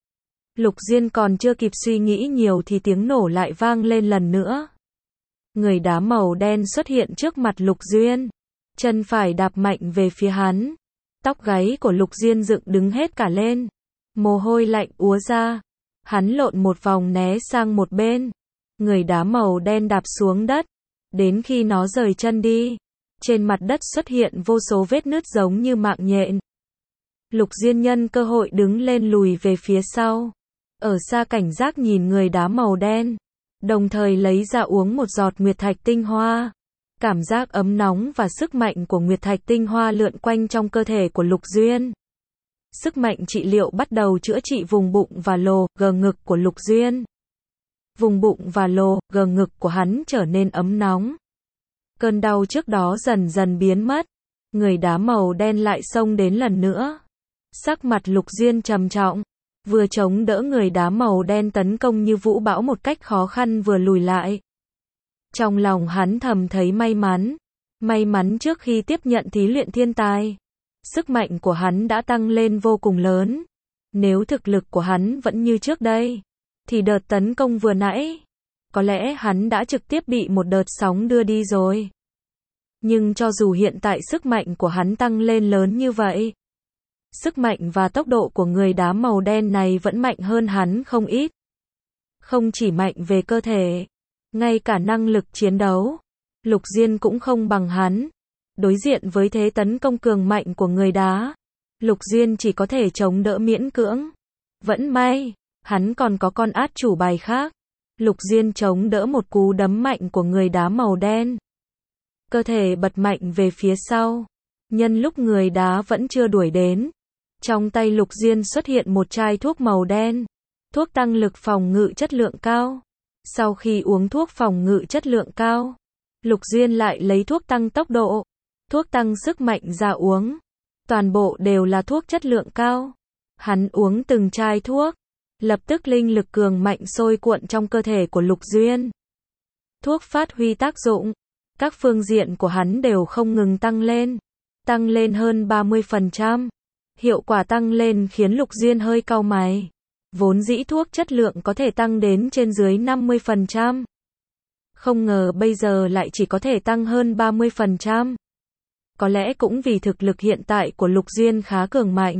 Lục Duyên còn chưa kịp suy nghĩ nhiều thì tiếng nổ lại vang lên lần nữa. Người đá màu đen xuất hiện trước mặt Lục Duyên. Chân phải đạp mạnh về phía hắn. Tóc gáy của Lục Duyên dựng đứng hết cả lên. Mồ hôi lạnh úa ra. Hắn lộn một vòng né sang một bên. Người đá màu đen đạp xuống đất. Đến khi nó rời chân đi, trên mặt đất xuất hiện vô số vết nứt giống như mạng nhện. Lục Duyên nhân cơ hội đứng lên lùi về phía sau. Ở xa cảnh giác nhìn người đá màu đen. Đồng thời lấy ra uống một giọt nguyệt thạch tinh hoa. Cảm giác ấm nóng và sức mạnh của nguyệt thạch tinh hoa lượn quanh trong cơ thể của Lục Duyên. Sức mạnh trị liệu bắt đầu chữa trị vùng bụng và lồ, gờ ngực của Lục Duyên. Vùng bụng và lồ, gờ ngực của hắn trở nên ấm nóng. Cơn đau trước đó dần dần biến mất. Người đá màu đen lại xông đến lần nữa. Sắc mặt Lục Duyên trầm trọng. Vừa chống đỡ người đá màu đen tấn công như vũ bão một cách khó khăn vừa lùi lại. Trong lòng hắn thầm thấy may mắn. May mắn trước khi tiếp nhận thí luyện thiên tài. Sức mạnh của hắn đã tăng lên vô cùng lớn. Nếu thực lực của hắn vẫn như trước đây, thì đợt tấn công vừa nãy, có lẽ hắn đã trực tiếp bị một đợt sóng đưa đi rồi. Nhưng cho dù hiện tại sức mạnh của hắn tăng lên lớn như vậy, sức mạnh và tốc độ của người đá màu đen này vẫn mạnh hơn hắn không ít. Không chỉ mạnh về cơ thể, ngay cả năng lực chiến đấu, Lục Duyên cũng không bằng hắn. Đối diện với thế tấn công cường mạnh của người đá, Lục Duyên chỉ có thể chống đỡ miễn cưỡng. Vẫn may, hắn còn có con át chủ bài khác. Lục Duyên chống đỡ một cú đấm mạnh của người đá màu đen. Cơ thể bật mạnh về phía sau. Nhân lúc người đá vẫn chưa đuổi đến, trong tay Lục Duyên xuất hiện một chai thuốc màu đen. Thuốc tăng lực phòng ngự chất lượng cao. Sau khi uống thuốc phòng ngự chất lượng cao, Lục Duyên lại lấy thuốc tăng tốc độ, thuốc tăng sức mạnh ra uống. Toàn bộ đều là thuốc chất lượng cao. Hắn uống từng chai thuốc. Lập tức linh lực cường mạnh sôi cuộn trong cơ thể của Lục Duyên. Thuốc phát huy tác dụng. Các phương diện của hắn đều không ngừng tăng lên. Tăng lên hơn ba mươi phần trăm. Hiệu quả tăng lên khiến Lục Duyên hơi cau mày. Vốn dĩ thuốc chất lượng có thể tăng đến trên dưới năm mươi phần trăm. Không ngờ bây giờ lại chỉ có thể tăng hơn ba mươi phần trăm. Có lẽ cũng vì thực lực hiện tại của Lục Duyên khá cường mạnh,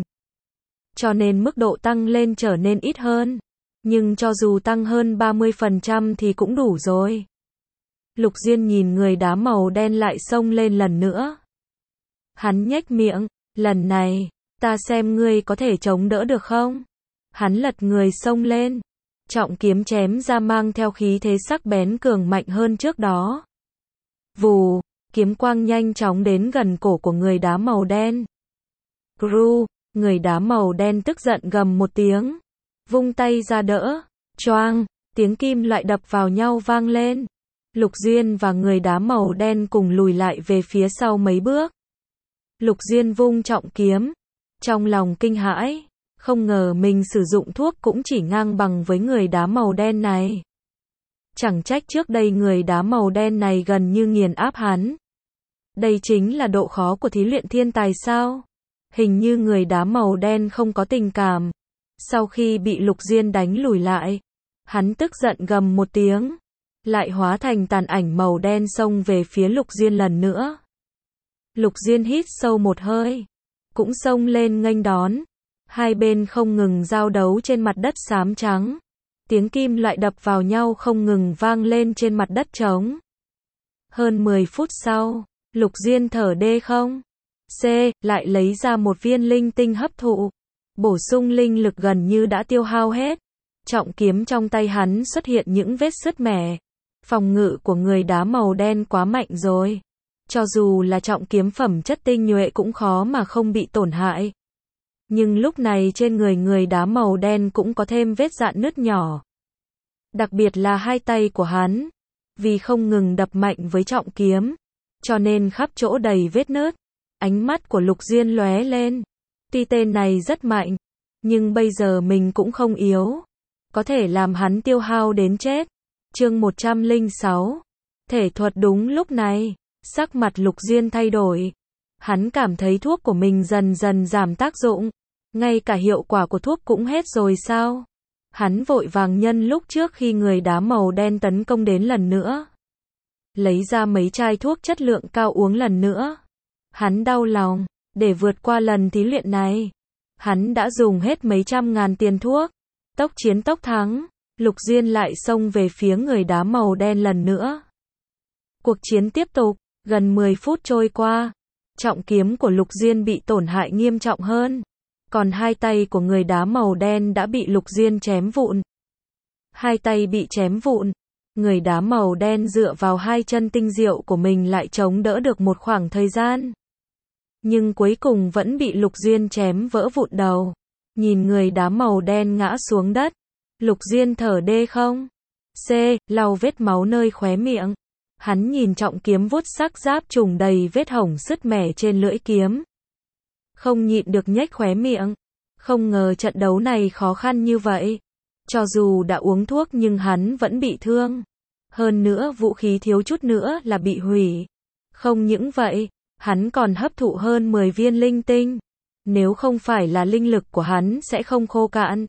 cho nên mức độ tăng lên trở nên ít hơn. Nhưng cho dù tăng hơn ba mươi phần trăm thì cũng đủ rồi. Lục Duyên nhìn người đá màu đen lại xông lên lần nữa. Hắn nhếch miệng, lần này, ta xem ngươi có thể chống đỡ được không? Hắn lật người xông lên. Trọng kiếm chém ra mang theo khí thế sắc bén cường mạnh hơn trước đó. Vù, kiếm quang nhanh chóng đến gần cổ của người đá màu đen. Gru, người đá màu đen tức giận gầm một tiếng. Vung tay ra đỡ. Choang, tiếng kim loại đập vào nhau vang lên. Lục Duyên và người đá màu đen cùng lùi lại về phía sau mấy bước. Lục Duyên vung trọng kiếm. Trong lòng kinh hãi. Không ngờ mình sử dụng thuốc cũng chỉ ngang bằng với người đá màu đen này. Chẳng trách trước đây người đá màu đen này gần như nghiền áp hắn. Đây chính là độ khó của thí luyện thiên tài sao? Hình như người đá màu đen không có tình cảm. Sau khi bị Lục Diên đánh lùi lại, hắn tức giận gầm một tiếng, lại hóa thành tàn ảnh màu đen xông về phía Lục Diên lần nữa. Lục Diên hít sâu một hơi, cũng xông lên nghênh đón. Hai bên không ngừng giao đấu trên mặt đất xám trắng. Tiếng kim loại đập vào nhau không ngừng vang lên trên mặt đất trống. Hơn mười phút sau, Lục Diên thở đê không C, lại lấy ra một viên linh tinh hấp thụ. Bổ sung linh lực gần như đã tiêu hao hết. Trọng kiếm trong tay hắn xuất hiện những vết sứt mẻ. Phòng ngự của người đá màu đen quá mạnh rồi. Cho dù là trọng kiếm phẩm chất tinh nhuệ cũng khó mà không bị tổn hại. Nhưng lúc này trên người người đá màu đen cũng có thêm vết rạn nứt nhỏ. Đặc biệt là hai tay của hắn. Vì không ngừng đập mạnh với trọng kiếm, cho nên khắp chỗ đầy vết nứt. Ánh mắt của Lục Diên lóe lên. Tuy tên này rất mạnh, nhưng bây giờ mình cũng không yếu. Có thể làm hắn tiêu hao đến chết. Chương một trăm lẻ sáu. Thể thuật. Đúng lúc này, sắc mặt Lục Diên thay đổi. Hắn cảm thấy thuốc của mình dần dần giảm tác dụng. Ngay cả hiệu quả của thuốc cũng hết rồi sao? Hắn vội vàng nhân lúc trước khi người đá màu đen tấn công đến lần nữa. Lấy ra mấy chai thuốc chất lượng cao uống lần nữa. Hắn đau lòng, để vượt qua lần thí luyện này. Hắn đã dùng hết mấy trăm ngàn tiền thuốc. Tốc chiến tốc thắng, Lục Diên lại xông về phía người đá màu đen lần nữa. Cuộc chiến tiếp tục, gần mười phút trôi qua. Trọng kiếm của Lục Diên bị tổn hại nghiêm trọng hơn. Còn hai tay của người đá màu đen đã bị Lục Diên chém vụn. Hai tay bị chém vụn. Người đá màu đen dựa vào hai chân tinh diệu của mình lại chống đỡ được một khoảng thời gian. Nhưng cuối cùng vẫn bị Lục Diên chém vỡ vụn đầu. Nhìn người đá màu đen ngã xuống đất. Lục Diên thở đê không C, lau vết máu nơi khóe miệng. Hắn nhìn trọng kiếm vuốt sắc giáp trùng đầy vết hổng sứt mẻ trên lưỡi kiếm. Không nhịn được nhếch khóe miệng. Không ngờ trận đấu này khó khăn như vậy. Cho dù đã uống thuốc nhưng hắn vẫn bị thương. Hơn nữa vũ khí thiếu chút nữa là bị hủy. Không những vậy, hắn còn hấp thụ hơn mười viên linh tinh. Nếu không phải là linh lực của hắn sẽ không khô cạn.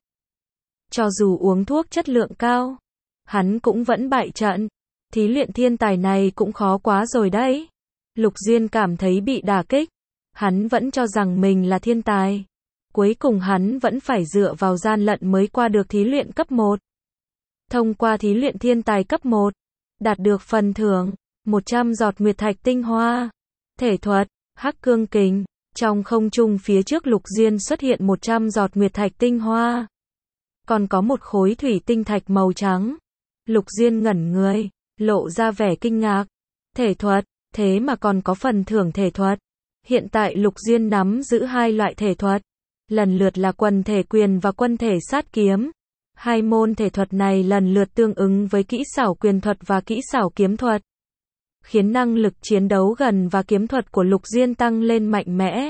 Cho dù uống thuốc chất lượng cao, hắn cũng vẫn bại trận. Thí luyện thiên tài này cũng khó quá rồi đấy. Lục Diên cảm thấy bị đả kích. Hắn vẫn cho rằng mình là thiên tài. Cuối cùng hắn vẫn phải dựa vào gian lận mới qua được thí luyện cấp một. Thông qua thí luyện thiên tài cấp một, đạt được phần thưởng, một trăm giọt nguyệt thạch tinh hoa. Thể thuật, Hắc Cương Kình. Trong không trung phía trước Lục Diên xuất hiện một trăm giọt nguyệt thạch tinh hoa. Còn có một khối thủy tinh thạch màu trắng. Lục Diên ngẩn người, lộ ra vẻ kinh ngạc. Thể thuật, thế mà còn có phần thưởng thể thuật. Hiện tại Lục Diên nắm giữ hai loại thể thuật. Lần lượt là quần thể quyền và quân thể sát kiếm. Hai môn thể thuật này lần lượt tương ứng với kỹ xảo quyền thuật và kỹ xảo kiếm thuật. Khiến năng lực chiến đấu gần và kiếm thuật của Lục Diên tăng lên mạnh mẽ.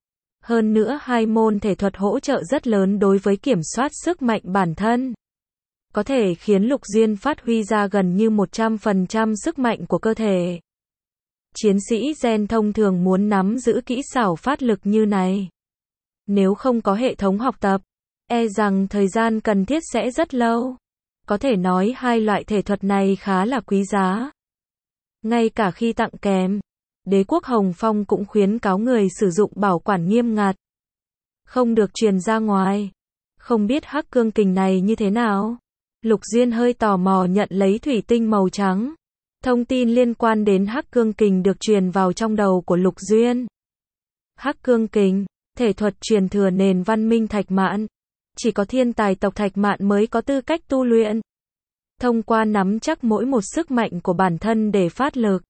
Hơn nữa hai môn thể thuật hỗ trợ rất lớn đối với kiểm soát sức mạnh bản thân. Có thể khiến Lục Diên phát huy ra gần như một trăm phần trăm sức mạnh của cơ thể. Chiến sĩ gen thông thường muốn nắm giữ kỹ xảo phát lực như này. Nếu không có hệ thống học tập, e rằng thời gian cần thiết sẽ rất lâu. Có thể nói hai loại thể thuật này khá là quý giá. Ngay cả khi tặng kèm, Đế quốc Hồng Phong cũng khuyến cáo người sử dụng bảo quản nghiêm ngặt. Không được truyền ra ngoài. Không biết Hắc Cương Kình này như thế nào? Lục Diên hơi tò mò nhận lấy thủy tinh màu trắng. Thông tin liên quan đến Hắc Cương Kình được truyền vào trong đầu của Lục Diên. Hắc Cương Kình, thể thuật truyền thừa nền văn minh Thạch Mạn. Chỉ có thiên tài tộc Thạch Mạn mới có tư cách tu luyện. Thông qua nắm chắc mỗi một sức mạnh của bản thân để phát lực.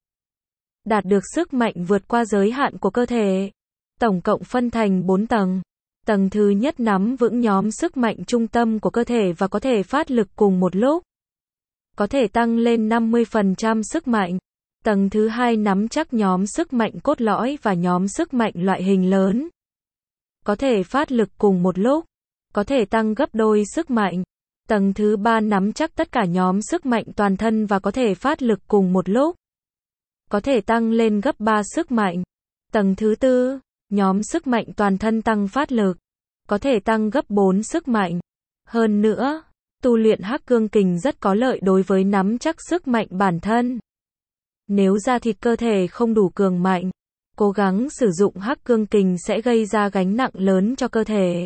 Đạt được sức mạnh vượt qua giới hạn của cơ thể. Tổng cộng phân thành bốn tầng. Tầng thứ nhất nắm vững nhóm sức mạnh trung tâm của cơ thể và có thể phát lực cùng một lúc. Có thể tăng lên năm mươi phần trăm sức mạnh. Tầng thứ hai nắm chắc nhóm sức mạnh cốt lõi và nhóm sức mạnh loại hình lớn. Có thể phát lực cùng một lúc. Có thể tăng gấp đôi sức mạnh. Tầng thứ ba nắm chắc tất cả nhóm sức mạnh toàn thân và có thể phát lực cùng một lúc. có thể tăng lên gấp ba sức mạnh. Tầng thứ tư, nhóm sức mạnh toàn thân tăng phát lực, có thể tăng gấp bốn sức mạnh. Hơn nữa, tu luyện Hắc Cương Kình rất có lợi đối với nắm chắc sức mạnh bản thân. Nếu da thịt cơ thể không đủ cường mạnh, cố gắng sử dụng Hắc Cương Kình sẽ gây ra gánh nặng lớn cho cơ thể,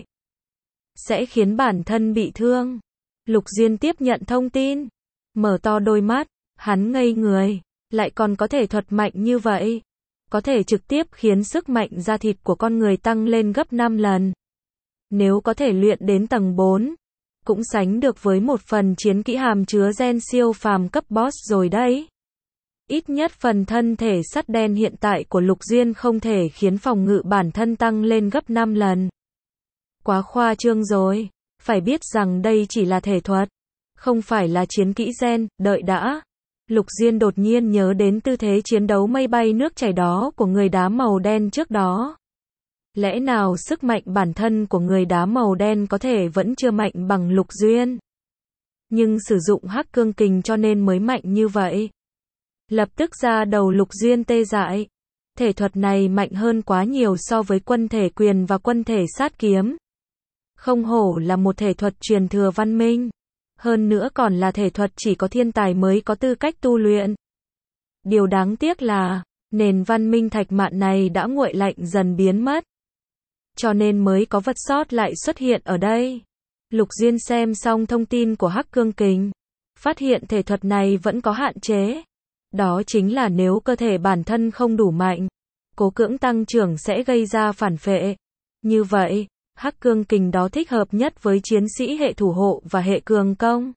sẽ khiến bản thân bị thương. Lục Diên tiếp nhận thông tin, mở to đôi mắt, hắn ngây người, lại còn có thể thuật mạnh như vậy, có thể trực tiếp khiến sức mạnh da thịt của con người tăng lên gấp năm lần. Nếu có thể luyện đến tầng bốn, cũng sánh được với một phần chiến kỹ hàm chứa gen siêu phàm cấp boss rồi đấy. Ít nhất phần thân thể sắt đen hiện tại của Lục Diên không thể khiến phòng ngự bản thân tăng lên gấp năm lần. Quá khoa trương rồi, phải biết rằng đây chỉ là thể thuật, không phải là chiến kỹ gen, đợi đã. Lục Diên đột nhiên nhớ đến tư thế chiến đấu mây bay nước chảy đó của người đá màu đen trước đó. Lẽ nào sức mạnh bản thân của người đá màu đen có thể vẫn chưa mạnh bằng Lục Diên? Nhưng sử dụng Hắc Cương Kình cho nên mới mạnh như vậy. Lập tức ra đầu Lục Diên tê dại. Thể thuật này mạnh hơn quá nhiều so với quân thể quyền và quân thể sát kiếm. Không hổ là một thể thuật truyền thừa văn minh. Hơn nữa còn là thể thuật chỉ có thiên tài mới có tư cách tu luyện. Điều đáng tiếc là, nền văn minh thạch mạn này đã nguội lạnh dần biến mất. Cho nên mới có vật sót lại xuất hiện ở đây. Lục Diên xem xong thông tin của Hắc Cương Kình, phát hiện thể thuật này vẫn có hạn chế. Đó chính là nếu cơ thể bản thân không đủ mạnh, cố cưỡng tăng trưởng sẽ gây ra phản phệ. Như vậy, Hắc Cương Kình đó thích hợp nhất với chiến sĩ hệ thủ hộ và hệ cường công.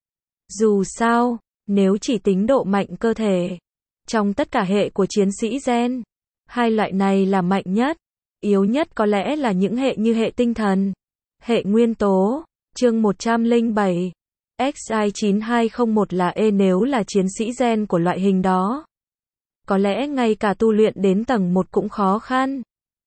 Dù sao, nếu chỉ tính độ mạnh cơ thể, trong tất cả hệ của chiến sĩ gen, hai loại này là mạnh nhất. Yếu nhất có lẽ là những hệ như hệ tinh thần, hệ nguyên tố. Chương một trăm lẻ bảy. X I chín hai không một là E nếu là chiến sĩ gen của loại hình đó. Có lẽ ngay cả tu luyện đến tầng một cũng khó khăn.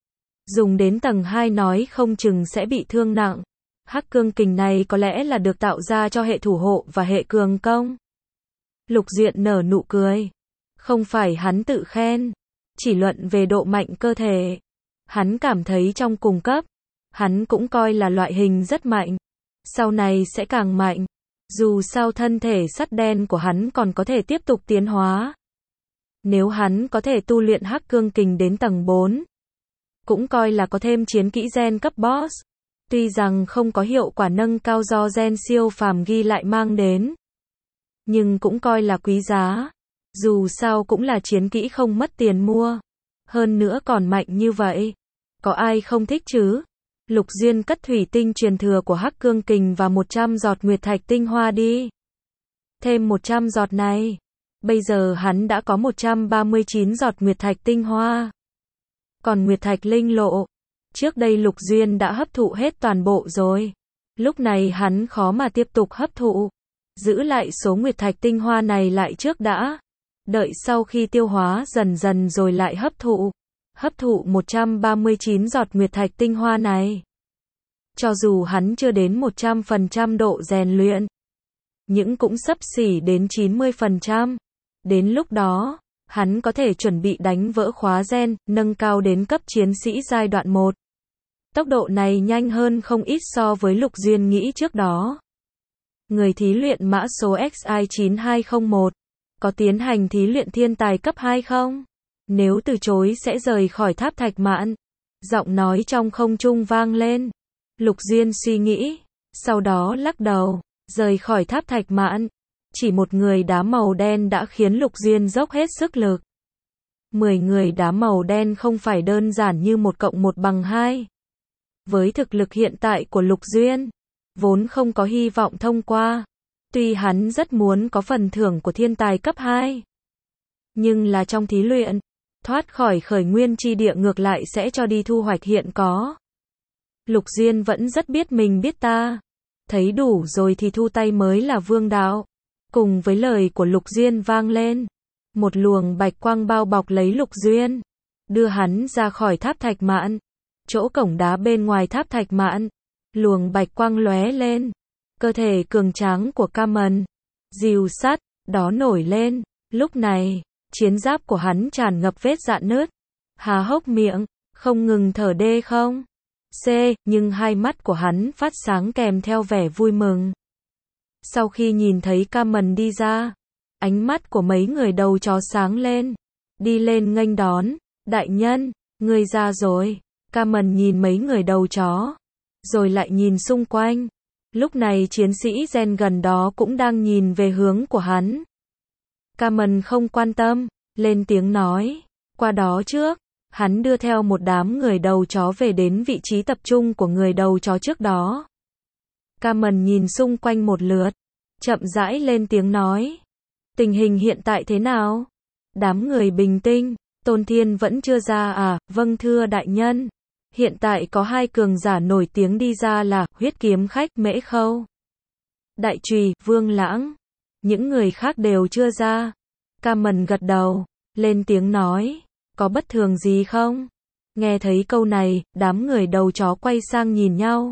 Dùng đến tầng hai nói không chừng sẽ bị thương nặng. Hắc Cương Kình này có lẽ là được tạo ra cho hệ thủ hộ và hệ cường công. Lục Diên nở nụ cười. Không phải hắn tự khen, chỉ luận về độ mạnh cơ thể. Hắn cảm thấy trong cùng cấp, hắn cũng coi là loại hình rất mạnh. Sau này sẽ càng mạnh. Dù sao thân thể sắt đen của hắn còn có thể tiếp tục tiến hóa. Nếu hắn có thể tu luyện Hắc Cương Kình đến tầng bốn, cũng coi là có thêm chiến kỹ gen cấp boss. Tuy rằng không có hiệu quả nâng cao do gen siêu phàm ghi lại mang đến, nhưng cũng coi là quý giá. Dù sao cũng là chiến kỹ không mất tiền mua. Hơn nữa còn mạnh như vậy, có ai không thích chứ? Lục Diên cất thủy tinh truyền thừa của Hắc Cương Kình và một trăm giọt nguyệt thạch tinh hoa đi. Thêm một trăm giọt này. Bây giờ hắn đã có một trăm ba mươi chín giọt nguyệt thạch tinh hoa. Còn nguyệt thạch linh lộ, trước đây Lục Diên đã hấp thụ hết toàn bộ rồi. Lúc này hắn khó mà tiếp tục hấp thụ. Giữ lại số nguyệt thạch tinh hoa này lại trước đã. Đợi sau khi tiêu hóa dần dần rồi lại hấp thụ. Hấp thụ một trăm ba mươi chín giọt nguyệt thạch tinh hoa này. Cho dù hắn chưa đến một trăm phần trăm độ rèn luyện, nhưng cũng xấp xỉ đến chín mươi phần trăm. Đến lúc đó, hắn có thể chuẩn bị đánh vỡ khóa gen, nâng cao đến cấp chiến sĩ giai đoạn một. Tốc độ này nhanh hơn không ít so với Lục Diên nghĩ trước đó. Người thí luyện mã số X I chín hai không một, có tiến hành thí luyện thiên tài cấp hai không? Nếu từ chối sẽ rời khỏi tháp thạch mạn. Giọng nói trong không trung vang lên. Lục Diên suy nghĩ, sau đó lắc đầu, rời khỏi tháp thạch mạn. Chỉ một người đá màu đen đã khiến Lục Diên dốc hết sức lực. Mười người đá màu đen không phải đơn giản như một cộng một bằng hai. Với thực lực hiện tại của Lục Diên, vốn không có hy vọng thông qua. Tuy hắn rất muốn có phần thưởng của thiên tài cấp hai, nhưng là trong thí luyện, thoát khỏi khởi nguyên chi địa ngược lại sẽ cho đi thu hoạch hiện có. Lục Diên vẫn rất biết mình biết ta. Thấy đủ rồi thì thu tay mới là vương đạo. Cùng với lời của Lục Diên vang lên, một luồng bạch quang bao bọc lấy Lục Diên, đưa hắn ra khỏi tháp thạch mạn. Chỗ cổng đá bên ngoài tháp thạch mạn, luồng bạch quang lóe lên. Cơ thể cường tráng của Cameron, dìu sắt, đó nổi lên. Lúc này, Chiến giáp của hắn tràn ngập vết rạn nứt, há hốc miệng, không ngừng thở đê không. C, nhưng hai mắt của hắn phát sáng kèm theo vẻ vui mừng. Sau khi nhìn thấy Carmen đi ra, ánh mắt của mấy người đầu chó sáng lên, đi lên nghênh đón, đại nhân, ngươi ra rồi. Carmen nhìn mấy người đầu chó, rồi lại nhìn xung quanh. Lúc này chiến sĩ gen gần đó cũng đang nhìn về hướng của hắn. Carmen không quan tâm, lên tiếng nói, qua đó trước. Hắn đưa theo một đám người đầu chó về đến vị trí tập trung của người đầu chó trước đó. Carmen nhìn xung quanh một lượt, chậm rãi lên tiếng nói, tình hình hiện tại thế nào? Đám người bình tĩnh, Tôn Thiên vẫn chưa ra à? Vâng thưa đại nhân. Hiện tại có hai cường giả nổi tiếng đi ra là huyết kiếm khách Mễ Khâu, Đại Trùy Vương Lãng. Những người khác đều chưa ra. Carmen gật đầu, lên tiếng nói, có bất thường gì không? Nghe thấy câu này, đám người đầu chó quay sang nhìn nhau.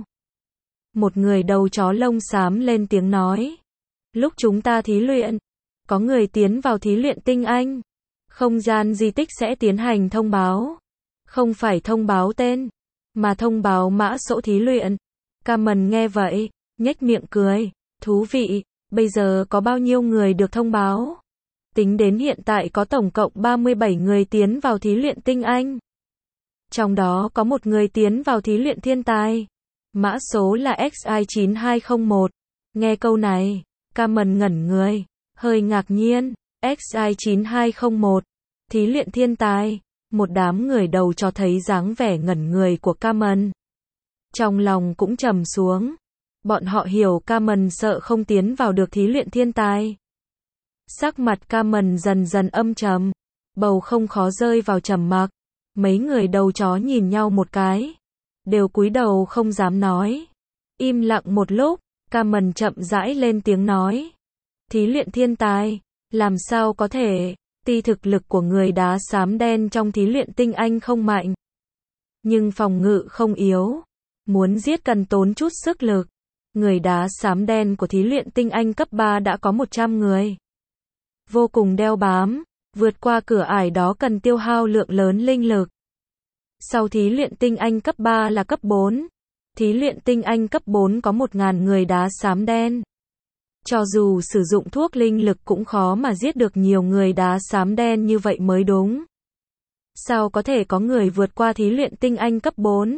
Một người đầu chó lông xám lên tiếng nói, lúc chúng ta thí luyện, có người tiến vào thí luyện tinh anh. Không gian di tích sẽ tiến hành thông báo. Không phải thông báo tên, mà thông báo mã số thí luyện. Carmen nghe vậy, nhếch miệng cười, thú vị, bây giờ có bao nhiêu người được thông báo? Tính đến hiện tại có tổng cộng ba mươi bảy người tiến vào thí luyện tinh anh. Trong đó có một người tiến vào thí luyện thiên tài. Mã số là X I chín hai không một. Nghe câu này, Carmen ngẩn người, hơi ngạc nhiên. X I chín hai không một, thí luyện thiên tài. Một đám người đầu cho thấy dáng vẻ ngẩn người của Carmen. Trong lòng cũng trầm xuống. Bọn họ hiểu Carmen sợ không tiến vào được thí luyện thiên tài. Sắc mặt Carmen dần dần âm trầm, bầu không khó rơi vào trầm mặc. Mấy người đầu chó nhìn nhau một cái, đều cúi đầu không dám nói. Im lặng một lúc, Carmen chậm rãi lên tiếng nói, thí luyện thiên tài, làm sao có thể? Tuy thực lực của người đá xám đen trong thí luyện tinh anh không mạnh, nhưng phòng ngự không yếu, muốn giết cần tốn chút sức lực. Người đá xám đen của thí luyện tinh anh cấp ba đã có một trăm người. Vô cùng đeo bám, vượt qua cửa ải đó cần tiêu hao lượng lớn linh lực. Sau thí luyện tinh anh cấp ba là cấp bốn. Thí luyện tinh anh cấp bốn có một nghìn người đá xám đen. Cho dù sử dụng thuốc linh lực cũng khó mà giết được nhiều người đá xám đen như vậy mới đúng. Sao có thể có người vượt qua thí luyện tinh anh cấp bốn?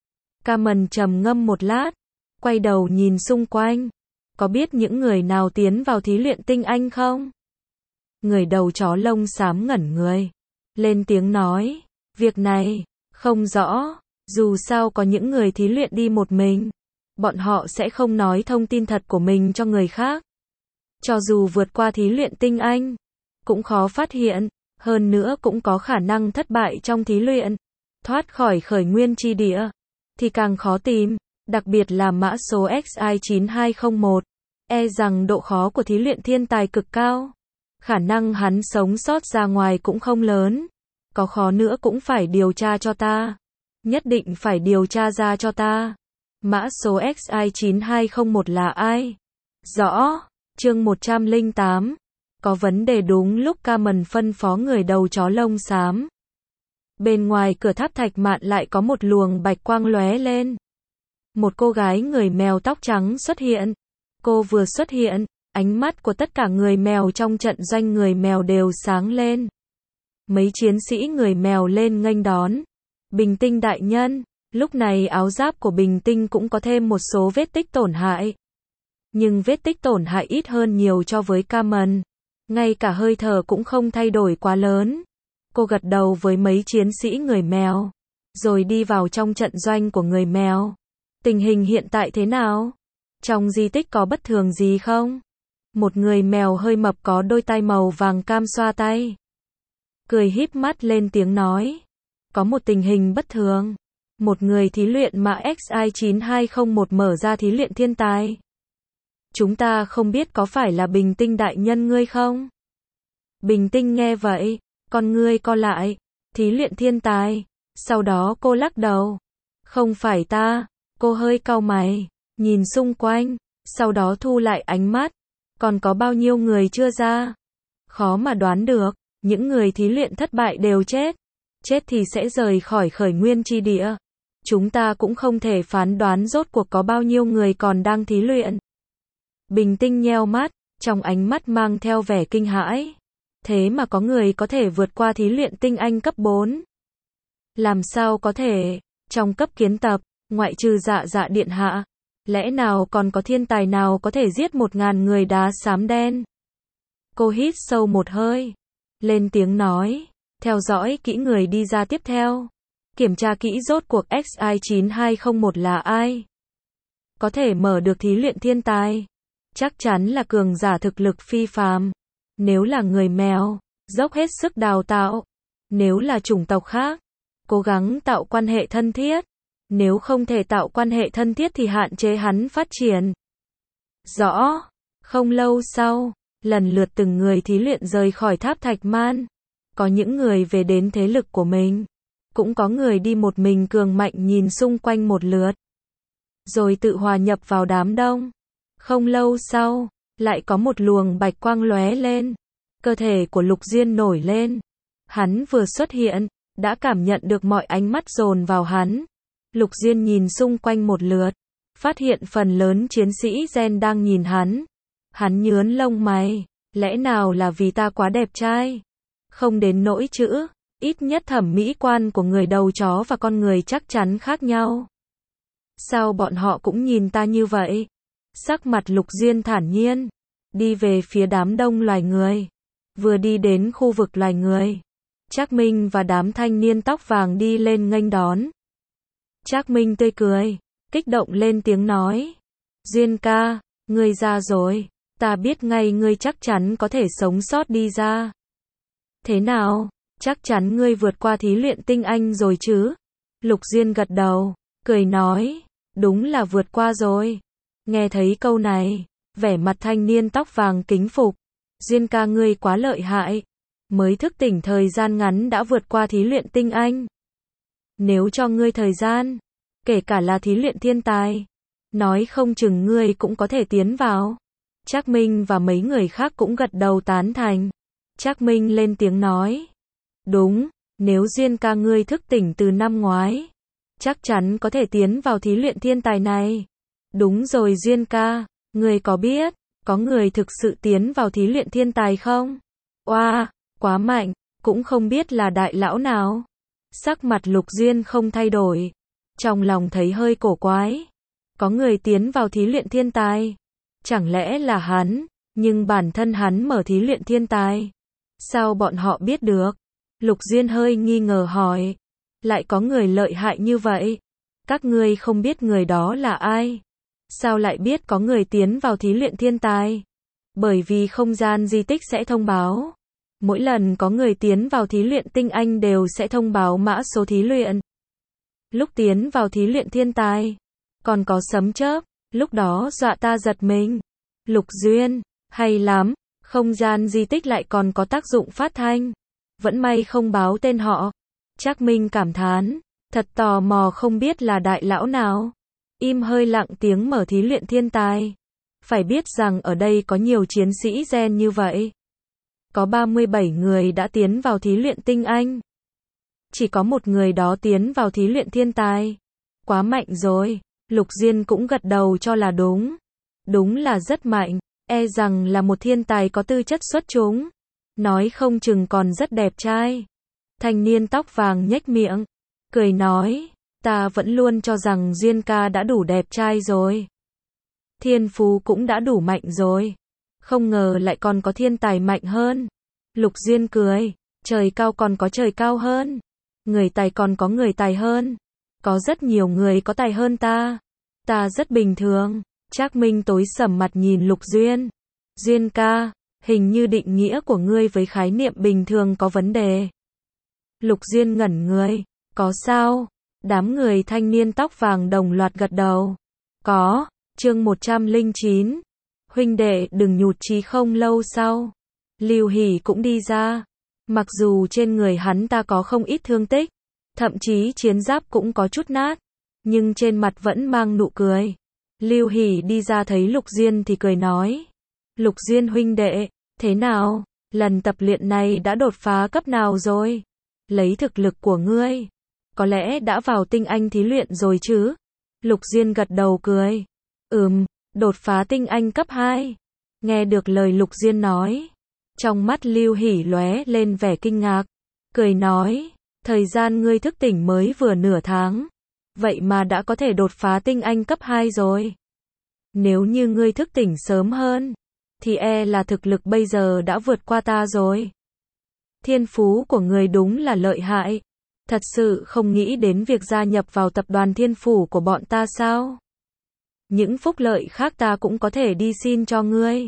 Carmen trầm ngâm một lát, quay đầu nhìn xung quanh. Có biết những người nào tiến vào thí luyện tinh anh không? Người đầu chó lông xám ngẩn người, lên tiếng nói, việc này, không rõ, dù sao có những người thí luyện đi một mình. Bọn họ sẽ không nói thông tin thật của mình cho người khác. Cho dù vượt qua thí luyện tinh anh, cũng khó phát hiện, hơn nữa cũng có khả năng thất bại trong thí luyện. Thoát khỏi khởi nguyên chi địa, thì càng khó tìm, đặc biệt là mã số X I chín hai không một. E rằng độ khó của thí luyện thiên tài cực cao. Khả năng hắn sống sót ra ngoài cũng không lớn. Có khó nữa cũng phải điều tra cho ta. Nhất định phải điều tra ra cho ta. Mã số X I chín hai không một là ai? Rõ. Chương một trăm lẻ tám. Có vấn đề đúng lúc Carmen phân phó người đầu chó lông xám. Bên ngoài cửa tháp thạch mạn lại có một luồng bạch quang lóe lên. Một cô gái người mèo tóc trắng xuất hiện. Cô vừa xuất hiện, ánh mắt của tất cả người mèo trong trận doanh người mèo đều sáng lên. Mấy chiến sĩ người mèo lên nghênh đón. Bình Tinh đại nhân. Lúc này áo giáp của Bình Tinh cũng có thêm một số vết tích tổn hại. Nhưng vết tích tổn hại ít hơn nhiều cho với Carmen. Ngay cả hơi thở cũng không thay đổi quá lớn. Cô gật đầu với mấy chiến sĩ người mèo, rồi đi vào trong trận doanh của người mèo. Tình hình hiện tại thế nào? Trong di tích có bất thường gì không? Một người mèo hơi mập có đôi tai màu vàng cam xoa tay. Cười híp mắt lên tiếng nói. Có một tình hình bất thường. Một người thí luyện mã X I chín hai không một mở ra thí luyện thiên tài. Chúng ta không biết có phải là Bình Tinh đại nhân ngươi không? Bình Tinh nghe vậy, con ngươi co lại. Thí luyện thiên tài. Sau đó cô lắc đầu. Không phải ta. Cô hơi cau mày, nhìn xung quanh, sau đó thu lại ánh mắt. Còn có bao nhiêu người chưa ra? Khó mà đoán được. Những người thí luyện thất bại đều chết. Chết thì sẽ rời khỏi khởi nguyên chi địa. Chúng ta cũng không thể phán đoán rốt cuộc có bao nhiêu người còn đang thí luyện. Bình Tinh nheo mắt, trong ánh mắt mang theo vẻ kinh hãi. Thế mà có người có thể vượt qua thí luyện tinh anh cấp bốn. Làm sao có thể? Trong cấp kiến tập, ngoại trừ Dạ Dạ điện hạ, lẽ nào còn có thiên tài nào có thể giết một ngàn người đá xám đen? Cô hít sâu một hơi, lên tiếng nói, theo dõi kỹ người đi ra tiếp theo. Kiểm tra kỹ rốt cuộc X I chín hai không một là ai. Có thể mở được thí luyện thiên tài. Chắc chắn là cường giả thực lực phi phàm. Nếu là người mèo, dốc hết sức đào tạo. Nếu là chủng tộc khác, cố gắng tạo quan hệ thân thiết. Nếu không thể tạo quan hệ thân thiết thì hạn chế hắn phát triển. Rõ. Không lâu sau, lần lượt từng người thí luyện rời khỏi tháp Thạch Man. Có những người về đến thế lực của mình. Cũng có người đi một mình cường mạnh nhìn xung quanh một lượt. Rồi tự hòa nhập vào đám đông. Không lâu sau, lại có một luồng bạch quang lóe lên. Cơ thể của Lục Diên nổi lên. Hắn vừa xuất hiện, đã cảm nhận được mọi ánh mắt dồn vào hắn. Lục Diên nhìn xung quanh một lượt, phát hiện phần lớn chiến sĩ gen đang nhìn hắn. Hắn nhướn lông mày, lẽ nào là vì ta quá đẹp trai? Không đến nỗi chữ, ít nhất thẩm mỹ quan của người đầu chó và con người chắc chắn khác nhau. Sao bọn họ cũng nhìn ta như vậy? Sắc mặt Lục Diên thản nhiên, đi về phía đám đông loài người. Vừa đi đến khu vực loài người, Trác Minh và đám thanh niên tóc vàng đi lên nghênh đón. Trác Minh tươi cười, kích động lên tiếng nói. Diên ca, ngươi ra rồi, ta biết ngay ngươi chắc chắn có thể sống sót đi ra. Thế nào, chắc chắn ngươi vượt qua thí luyện tinh anh rồi chứ? Lục Diên gật đầu, cười nói, đúng là vượt qua rồi. Nghe thấy câu này, vẻ mặt thanh niên tóc vàng kính phục. Diên ca ngươi quá lợi hại, mới thức tỉnh thời gian ngắn đã vượt qua thí luyện tinh anh. Nếu cho ngươi thời gian, kể cả là thí luyện thiên tài, nói không chừng ngươi cũng có thể tiến vào. Trác Minh và mấy người khác cũng gật đầu tán thành. Trác Minh lên tiếng nói, đúng, nếu Diên ca ngươi thức tỉnh từ năm ngoái, chắc chắn có thể tiến vào thí luyện thiên tài này. Đúng rồi Diên ca, ngươi có biết, có người thực sự tiến vào thí luyện thiên tài không? Oa, wow, quá mạnh, cũng không biết là đại lão nào. Sắc mặt Lục Diên không thay đổi, trong lòng thấy hơi cổ quái. Có người tiến vào thí luyện thiên tài, chẳng lẽ là hắn, nhưng bản thân hắn mở thí luyện thiên tài. Sao bọn họ biết được? Lục Diên hơi nghi ngờ hỏi, lại có người lợi hại như vậy? Các ngươi không biết người đó là ai? Sao lại biết có người tiến vào thí luyện thiên tài? Bởi vì không gian di tích sẽ thông báo. Mỗi lần có người tiến vào thí luyện tinh anh đều sẽ thông báo mã số thí luyện. Lúc tiến vào thí luyện thiên tài, còn có sấm chớp, lúc đó dọa ta giật mình. Lục Duyên, hay lắm, không gian di tích lại còn có tác dụng phát thanh. Vẫn may không báo tên họ. Trác Minh cảm thán, thật tò mò không biết là đại lão nào. Im hơi lặng tiếng mở thí luyện thiên tài. Phải biết rằng ở đây có nhiều chiến sĩ gen như vậy. Có ba mươi bảy người đã tiến vào thí luyện tinh anh. Chỉ có một người đó tiến vào thí luyện thiên tài. Quá mạnh rồi. Lục Diên cũng gật đầu cho là đúng. Đúng là rất mạnh. E rằng là một thiên tài có tư chất xuất chúng. Nói không chừng còn rất đẹp trai. Thanh niên tóc vàng nhếch miệng, cười nói, ta vẫn luôn cho rằng Diên ca đã đủ đẹp trai rồi. Thiên phú cũng đã đủ mạnh rồi. Không ngờ lại còn có thiên tài mạnh hơn. Lục Diên cười, trời cao còn có trời cao hơn. Người tài còn có người tài hơn. Có rất nhiều người có tài hơn ta. Ta rất bình thường. Trác Minh tối sầm mặt nhìn Lục Duyên. Duyên ca, hình như định nghĩa của ngươi với khái niệm bình thường có vấn đề. Lục Duyên ngẩn người. Có sao? Đám người thanh niên tóc vàng đồng loạt gật đầu. Có. Chương một trăm lẻ chín. Huynh đệ đừng nhụt chí. Không lâu sau, Lưu Hỷ cũng đi ra. Mặc dù trên người hắn ta có không ít thương tích, thậm chí chiến giáp cũng có chút nát, nhưng trên mặt vẫn mang nụ cười. Lưu Hỷ đi ra thấy Lục Diên thì cười nói, Lục Diên huynh đệ, thế nào? lần tập luyện này đã đột phá cấp nào rồi? Lấy thực lực của ngươi, có lẽ đã vào tinh anh thí luyện rồi chứ? Lục Diên gật đầu cười. Ừm, đột phá tinh anh cấp hai. Nghe được lời Lục Diên nói, trong mắt Lưu Hỷ lóe lên vẻ kinh ngạc, cười nói, thời gian ngươi thức tỉnh mới vừa nửa tháng, vậy mà đã có thể đột phá tinh anh cấp hai rồi. Nếu như ngươi thức tỉnh sớm hơn, thì e là thực lực bây giờ đã vượt qua ta rồi. Thiên phú của ngươi đúng là lợi hại. Thật sự không nghĩ đến việc gia nhập vào tập đoàn Thiên Phủ của bọn ta sao? Những phúc lợi khác ta cũng có thể đi xin cho ngươi.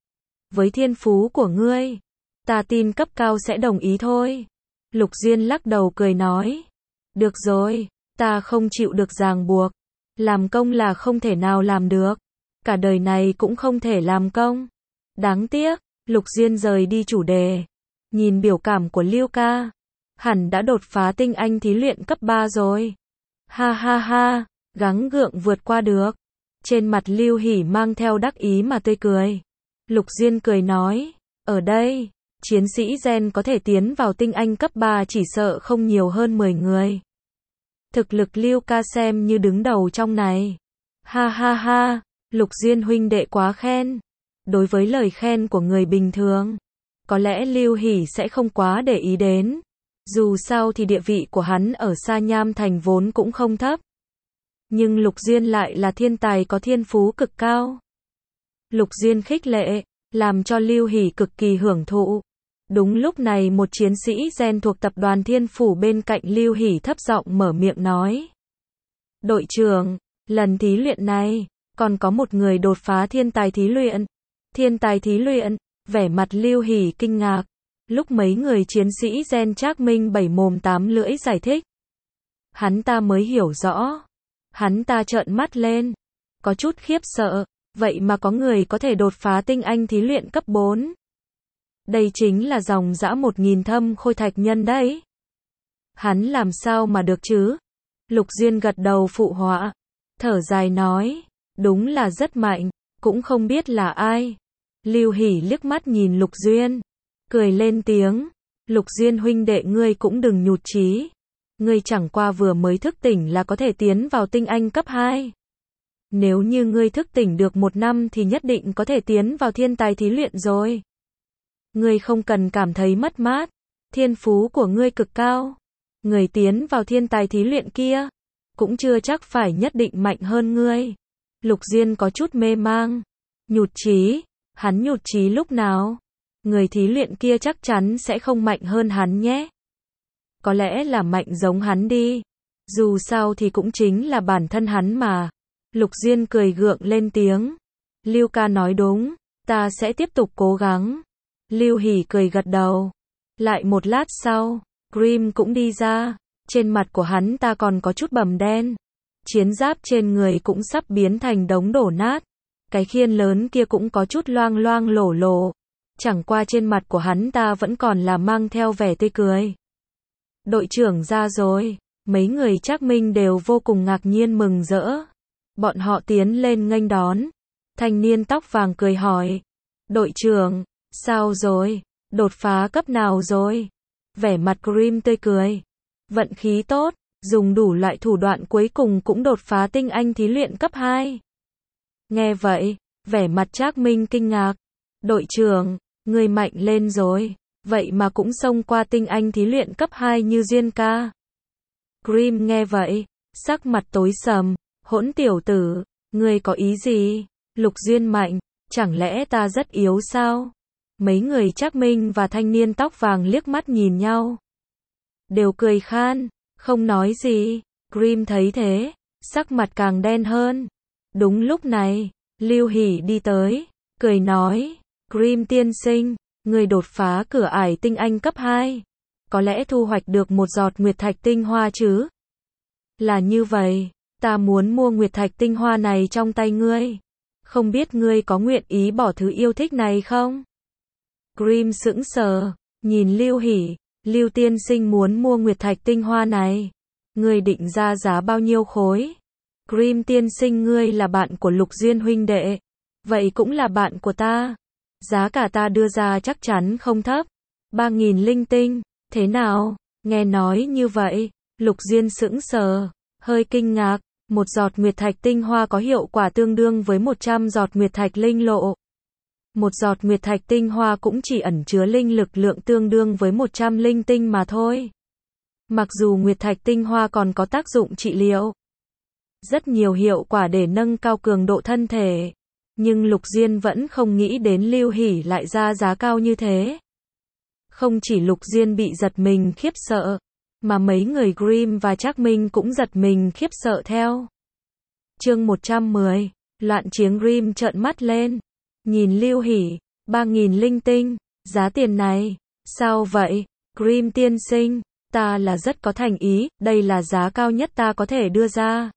Với thiên phú của ngươi, ta tin cấp cao sẽ đồng ý thôi. Lục Diên lắc đầu cười nói. Được rồi, ta không chịu được ràng buộc. Làm công là không thể nào làm được. Cả đời này cũng không thể làm công. Đáng tiếc, Lục Diên rời đi chủ đề. Nhìn biểu cảm của Lưu ca, hẳn đã đột phá tinh anh thí luyện cấp ba rồi. Ha ha ha, gắng gượng vượt qua được. Trên mặt Lưu Hỷ mang theo đắc ý mà tươi cười. Lục Diên cười nói, ở đây, chiến sĩ gen có thể tiến vào tinh anh cấp ba chỉ sợ không nhiều hơn mười người. Thực lực Lưu ca xem như đứng đầu trong này. Ha ha ha, Lục Diên huynh đệ quá khen. Đối với lời khen của người bình thường, có lẽ Lưu Hỷ sẽ không quá để ý đến. Dù sao thì địa vị của hắn ở Sa Nham Thành vốn cũng không thấp. Nhưng Lục Diên lại là thiên tài có thiên phú cực cao. Lục Diên khích lệ, làm cho Lưu Hỷ cực kỳ hưởng thụ. Đúng lúc này một chiến sĩ gen thuộc tập đoàn Thiên Phủ bên cạnh Lưu Hỷ thấp giọng mở miệng nói. Đội trưởng, lần thí luyện này, còn có một người đột phá thiên tài thí luyện. Thiên tài thí luyện, vẻ mặt Lưu Hỷ kinh ngạc. Lúc mấy người chiến sĩ gen Trác Minh bảy mồm tám lưỡi giải thích, hắn ta mới hiểu rõ. Hắn ta trợn mắt lên, có chút khiếp sợ, vậy mà có người có thể đột phá tinh anh thí luyện cấp bốn. Đây chính là dòng dã một nghìn thâm khôi thạch nhân đấy. Hắn làm sao mà được chứ? Lục Diên gật đầu phụ họa, thở dài nói, đúng là rất mạnh, cũng không biết là ai. Lưu Hỷ liếc mắt nhìn Lục Diên, cười lên tiếng, Lục Diên huynh đệ ngươi cũng đừng nhụt chí. Ngươi chẳng qua vừa mới thức tỉnh là có thể tiến vào tinh anh cấp hai. Nếu như ngươi thức tỉnh được một năm thì nhất định có thể tiến vào thiên tài thí luyện rồi. Ngươi không cần cảm thấy mất mát, thiên phú của ngươi cực cao. Người tiến vào thiên tài thí luyện kia, cũng chưa chắc phải nhất định mạnh hơn ngươi. Lục Diên có chút mê mang. Nhụt chí, hắn nhụt chí lúc nào? Người thí luyện kia chắc chắn sẽ không mạnh hơn hắn nhé. Có lẽ là mạnh giống hắn đi. Dù sao thì cũng chính là bản thân hắn mà. Lục Diên cười gượng lên tiếng. Lưu ca nói đúng, ta sẽ tiếp tục cố gắng. Lưu Hỷ cười gật đầu. Lại một lát sau, Grim cũng đi ra. Trên mặt của hắn ta còn có chút bầm đen. Chiến giáp trên người cũng sắp biến thành đống đổ nát. Cái khiên lớn kia cũng có chút loang loang lổ lổ. Chẳng qua trên mặt của hắn ta vẫn còn là mang theo vẻ tươi cười. Đội trưởng ra rồi. Mấy người Trác Minh đều vô cùng ngạc nhiên mừng rỡ. Bọn họ tiến lên nghênh đón. Thanh niên tóc vàng cười hỏi. Đội trưởng, sao rồi? Đột phá cấp nào rồi? Vẻ mặt Grim tươi cười. Vận khí tốt, dùng đủ loại thủ đoạn cuối cùng cũng đột phá tinh anh thí luyện cấp hai. Nghe vậy, vẻ mặt Trác Minh kinh ngạc. Đội trưởng, người mạnh lên rồi, vậy mà cũng xông qua tinh anh thí luyện cấp hai như Diên ca. Grim nghe vậy, sắc mặt tối sầm, hỗn tiểu tử, ngươi có ý gì? Lục Diên mạnh, chẳng lẽ ta rất yếu sao? Mấy người Trác Minh và thanh niên tóc vàng liếc mắt nhìn nhau. Đều cười khan, không nói gì. Grim thấy thế, sắc mặt càng đen hơn. Đúng lúc này, Lưu Hỷ đi tới, cười nói, Grim tiên sinh, người đột phá cửa ải tinh anh cấp hai. Có lẽ thu hoạch được một giọt nguyệt thạch tinh hoa chứ? Là như vậy, ta muốn mua nguyệt thạch tinh hoa này trong tay ngươi. Không biết ngươi có nguyện ý bỏ thứ yêu thích này không? Grim sững sờ, nhìn Lưu Hỷ, Lưu tiên sinh muốn mua nguyệt thạch tinh hoa này. Ngươi định ra giá bao nhiêu khối? Grim tiên sinh ngươi là bạn của Lục Diên huynh đệ. Vậy cũng là bạn của ta. Giá cả ta đưa ra chắc chắn không thấp. ba nghìn linh tinh, thế nào? Nghe nói như vậy, Lục Diên sững sờ, hơi kinh ngạc, một giọt nguyệt thạch tinh hoa có hiệu quả tương đương với một trăm giọt nguyệt thạch linh lộ. Một giọt nguyệt thạch tinh hoa cũng chỉ ẩn chứa linh lực lượng tương đương với một trăm linh tinh mà thôi. Mặc dù nguyệt thạch tinh hoa còn có tác dụng trị liệu, rất nhiều hiệu quả để nâng cao cường độ thân thể, nhưng Lục Diên vẫn không nghĩ đến Lưu Hỷ lại ra giá cao như thế. Không chỉ Lục Diên bị giật mình khiếp sợ, mà mấy người Grimm và Trác Minh cũng giật mình khiếp sợ theo. Chương một trăm mười, Loạn Chiến. Grimm trợn mắt lên, nhìn Lưu Hỷ, ba nghìn linh tinh, giá tiền này, sao vậy? Grimm tiên sinh, ta là rất có thành ý, đây là giá cao nhất ta có thể đưa ra.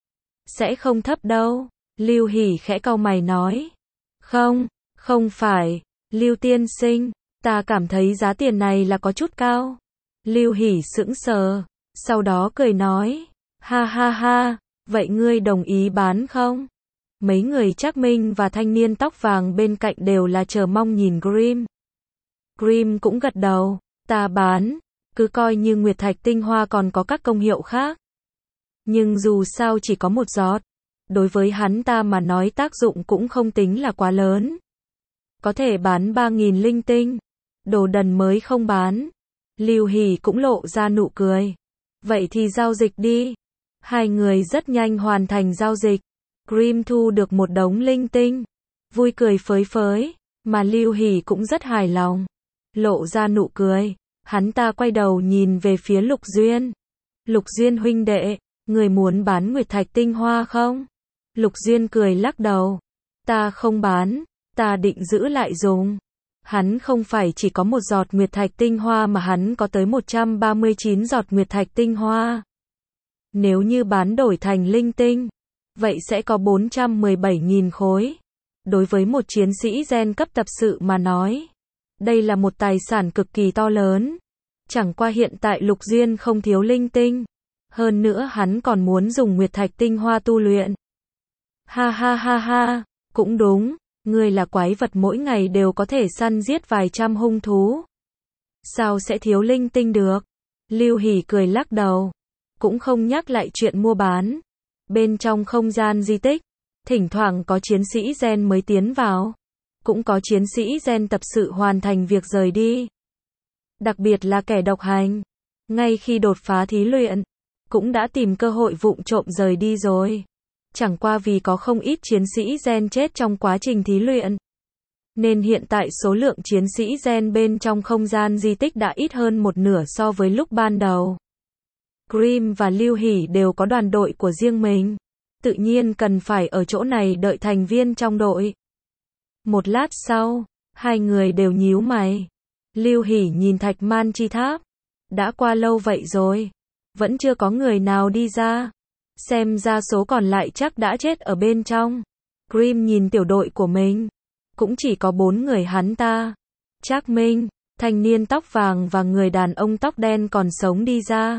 Sẽ không thấp đâu. Lưu Hỷ khẽ cau mày nói. Không, không phải, Lưu tiên sinh, ta cảm thấy giá tiền này là có chút cao. Lưu Hỷ sững sờ, sau đó cười nói, ha ha ha, vậy ngươi đồng ý bán không? Mấy người Trác Minh và thanh niên tóc vàng bên cạnh đều là chờ mong nhìn Grimm. Grimm cũng gật đầu, ta bán, cứ coi như nguyệt thạch tinh hoa còn có các công hiệu khác. Nhưng dù sao chỉ có một giọt, đối với hắn ta mà nói tác dụng cũng không tính là quá lớn. Có thể bán ba nghìn linh tinh, đồ đần mới không bán. Lưu Hỷ cũng lộ ra nụ cười. Vậy thì giao dịch đi. Hai người rất nhanh hoàn thành giao dịch. Grimm thu được một đống linh tinh, vui cười phới phới, mà Lưu Hỷ cũng rất hài lòng, lộ ra nụ cười. Hắn ta quay đầu nhìn về phía Lục Duyên. Lục Duyên huynh đệ, người muốn bán nguyệt thạch tinh hoa không? Lục Duyên cười lắc đầu. Ta không bán, ta định giữ lại dùng. Hắn không phải chỉ có một giọt nguyệt thạch tinh hoa mà hắn có tới một trăm ba mươi chín giọt nguyệt thạch tinh hoa. Nếu như bán đổi thành linh tinh, vậy sẽ có bốn trăm mười bảy nghìn khối. Đối với một chiến sĩ gen cấp tập sự mà nói, đây là một tài sản cực kỳ to lớn. Chẳng qua hiện tại Lục Duyên không thiếu linh tinh. Hơn nữa hắn còn muốn dùng nguyệt thạch tinh hoa tu luyện. Ha ha ha ha, cũng đúng, ngươi là quái vật mỗi ngày đều có thể săn giết vài trăm hung thú. Sao sẽ thiếu linh tinh được? Lưu Hỷ cười lắc đầu, cũng không nhắc lại chuyện mua bán. Bên trong không gian di tích, thỉnh thoảng có chiến sĩ gen mới tiến vào, cũng có chiến sĩ gen tập sự hoàn thành việc rời đi. Đặc biệt là kẻ độc hành, ngay khi đột phá thí luyện, cũng đã tìm cơ hội vụng trộm rời đi rồi. Chẳng qua vì có không ít chiến sĩ gen chết trong quá trình thí luyện, nên hiện tại số lượng chiến sĩ gen bên trong không gian di tích đã ít hơn một nửa so với lúc ban đầu. Grimm và Lưu Hỷ đều có đoàn đội của riêng mình, tự nhiên cần phải ở chỗ này đợi thành viên trong đội. Một lát sau, hai người đều nhíu mày. Lưu Hỷ nhìn Thạch Man Chi Tháp, đã qua lâu vậy rồi, vẫn chưa có người nào đi ra. Xem ra số còn lại chắc đã chết ở bên trong. Grimm nhìn tiểu đội của mình, cũng chỉ có bốn người hắn ta. Trác Minh, thanh niên tóc vàng và người đàn ông tóc đen còn sống đi ra.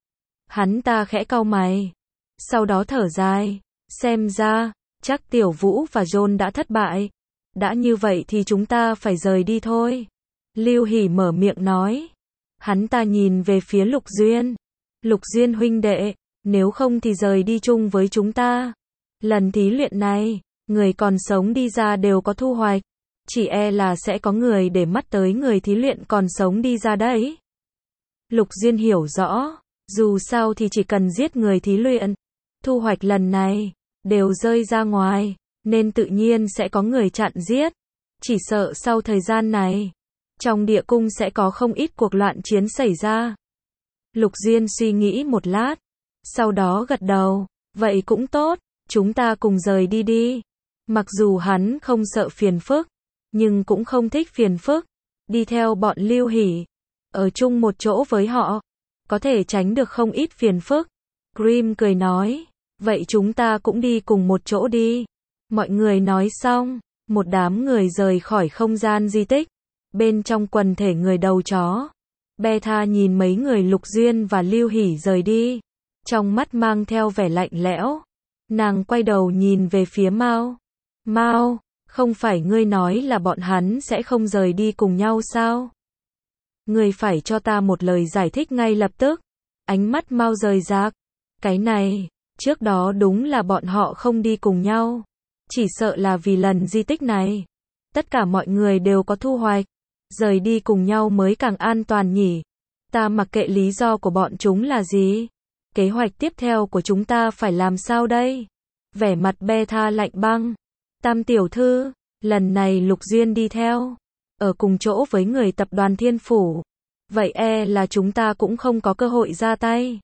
Hắn ta khẽ cau mày, sau đó thở dài, xem ra, chắc Tiểu Vũ và John đã thất bại. Đã như vậy thì chúng ta phải rời đi thôi. Lưu Hỷ mở miệng nói. Hắn ta nhìn về phía Lục Duyên. Lục Duyên huynh đệ, nếu không thì rời đi chung với chúng ta. Lần thí luyện này, người còn sống đi ra đều có thu hoạch. Chỉ e là sẽ có người để mắt tới người thí luyện còn sống đi ra đấy. Lục Duyên hiểu rõ, dù sao thì chỉ cần giết người thí luyện, thu hoạch lần này đều rơi ra ngoài, nên tự nhiên sẽ có người chặn giết. Chỉ sợ sau thời gian này, trong địa cung sẽ có không ít cuộc loạn chiến xảy ra. Lục Duyên suy nghĩ một lát, sau đó gật đầu, vậy cũng tốt, chúng ta cùng rời đi đi. Mặc dù hắn không sợ phiền phức, nhưng cũng không thích phiền phức. Đi theo bọn Lưu Hỷ, ở chung một chỗ với họ, có thể tránh được không ít phiền phức. Grimm cười nói, vậy chúng ta cũng đi cùng một chỗ đi. Mọi người nói xong, một đám người rời khỏi không gian di tích. Bên trong quần thể người đầu chó, Beta nhìn mấy người Lục Duyên và Lưu Hỷ rời đi, trong mắt mang theo vẻ lạnh lẽo. Nàng quay đầu nhìn về phía Mao. Mao, Không phải ngươi nói là bọn hắn sẽ không rời đi cùng nhau sao? Ngươi phải cho ta một lời giải thích ngay lập tức. Ánh mắt Mao rời rạc. Cái này, trước đó đúng là bọn họ không đi cùng nhau. Chỉ sợ là vì lần di tích này. Tất cả mọi người đều có thu hoạch. Rời đi cùng nhau mới càng an toàn nhỉ. Ta mặc kệ lý do của bọn chúng là gì. Kế hoạch tiếp theo của chúng ta phải làm sao đây? Vẻ mặt Beta lạnh băng. Tam tiểu thư, lần này Lục Duyên đi theo. Ở cùng chỗ với người tập đoàn Thiên Phủ. Vậy e là chúng ta cũng không có cơ hội ra tay.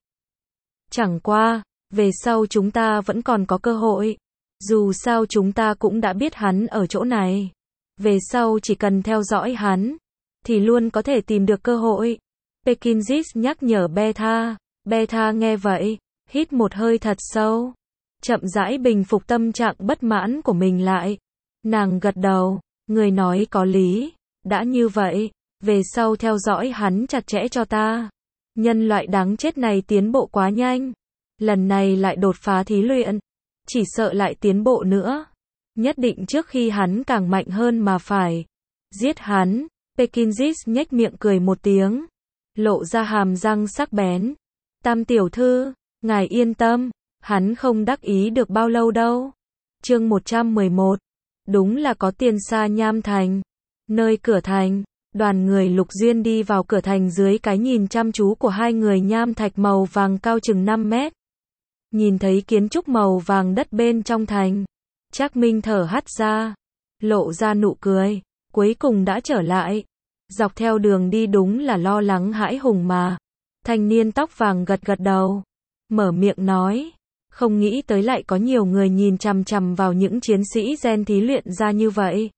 Chẳng qua, về sau chúng ta vẫn còn có cơ hội. Dù sao chúng ta cũng đã biết hắn ở chỗ này. Về sau chỉ cần theo dõi hắn, thì luôn có thể tìm được cơ hội. Pekinjis nhắc nhở Beta. Beta nghe vậy, hít một hơi thật sâu. Chậm rãi bình phục tâm trạng bất mãn của mình lại. Nàng gật đầu, người nói có lý. Đã như vậy, về sau theo dõi hắn chặt chẽ cho ta. Nhân loại đáng chết này tiến bộ quá nhanh. Lần này lại đột phá thí luyện. Chỉ sợ lại tiến bộ nữa. Nhất định trước khi hắn càng mạnh hơn mà phải. Giết hắn. Pekinjis nhếch miệng cười một tiếng. Lộ ra hàm răng sắc bén. Tam tiểu thư, ngài yên tâm. Hắn không đắc ý được bao lâu đâu. Chương một trăm mười một. Đúng là có tiền Sa Nham Thành. Nơi cửa thành, đoàn người Lục Duyên đi vào cửa thành dưới cái nhìn chăm chú của hai người nham thạch màu vàng cao chừng năm mét. Nhìn thấy kiến trúc màu vàng đất bên trong thành. Trác Minh thở hắt ra. Lộ ra nụ cười. Cuối cùng đã trở lại. Dọc theo đường đi đúng là lo lắng hãi hùng mà. Thanh niên tóc vàng gật gật đầu. Mở miệng nói. Không nghĩ tới lại có nhiều người nhìn chằm chằm vào những chiến sĩ gen thí luyện ra như vậy.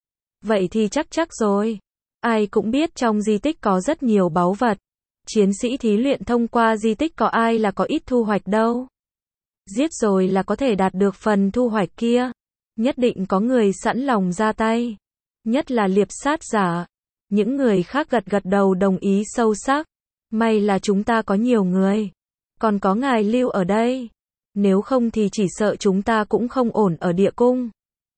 Vậy thì chắc chắc rồi. Ai cũng biết trong di tích có rất nhiều báu vật. Chiến sĩ thí luyện thông qua di tích có ai là có ít thu hoạch đâu. Giết rồi là có thể đạt được phần thu hoạch kia. Nhất định có người sẵn lòng ra tay. Nhất là liệp sát giả. Những người khác gật gật đầu đồng ý sâu sắc. May là chúng ta có nhiều người. Còn có ngài lưu ở đây. Nếu không thì chỉ sợ chúng ta cũng không ổn ở địa cung.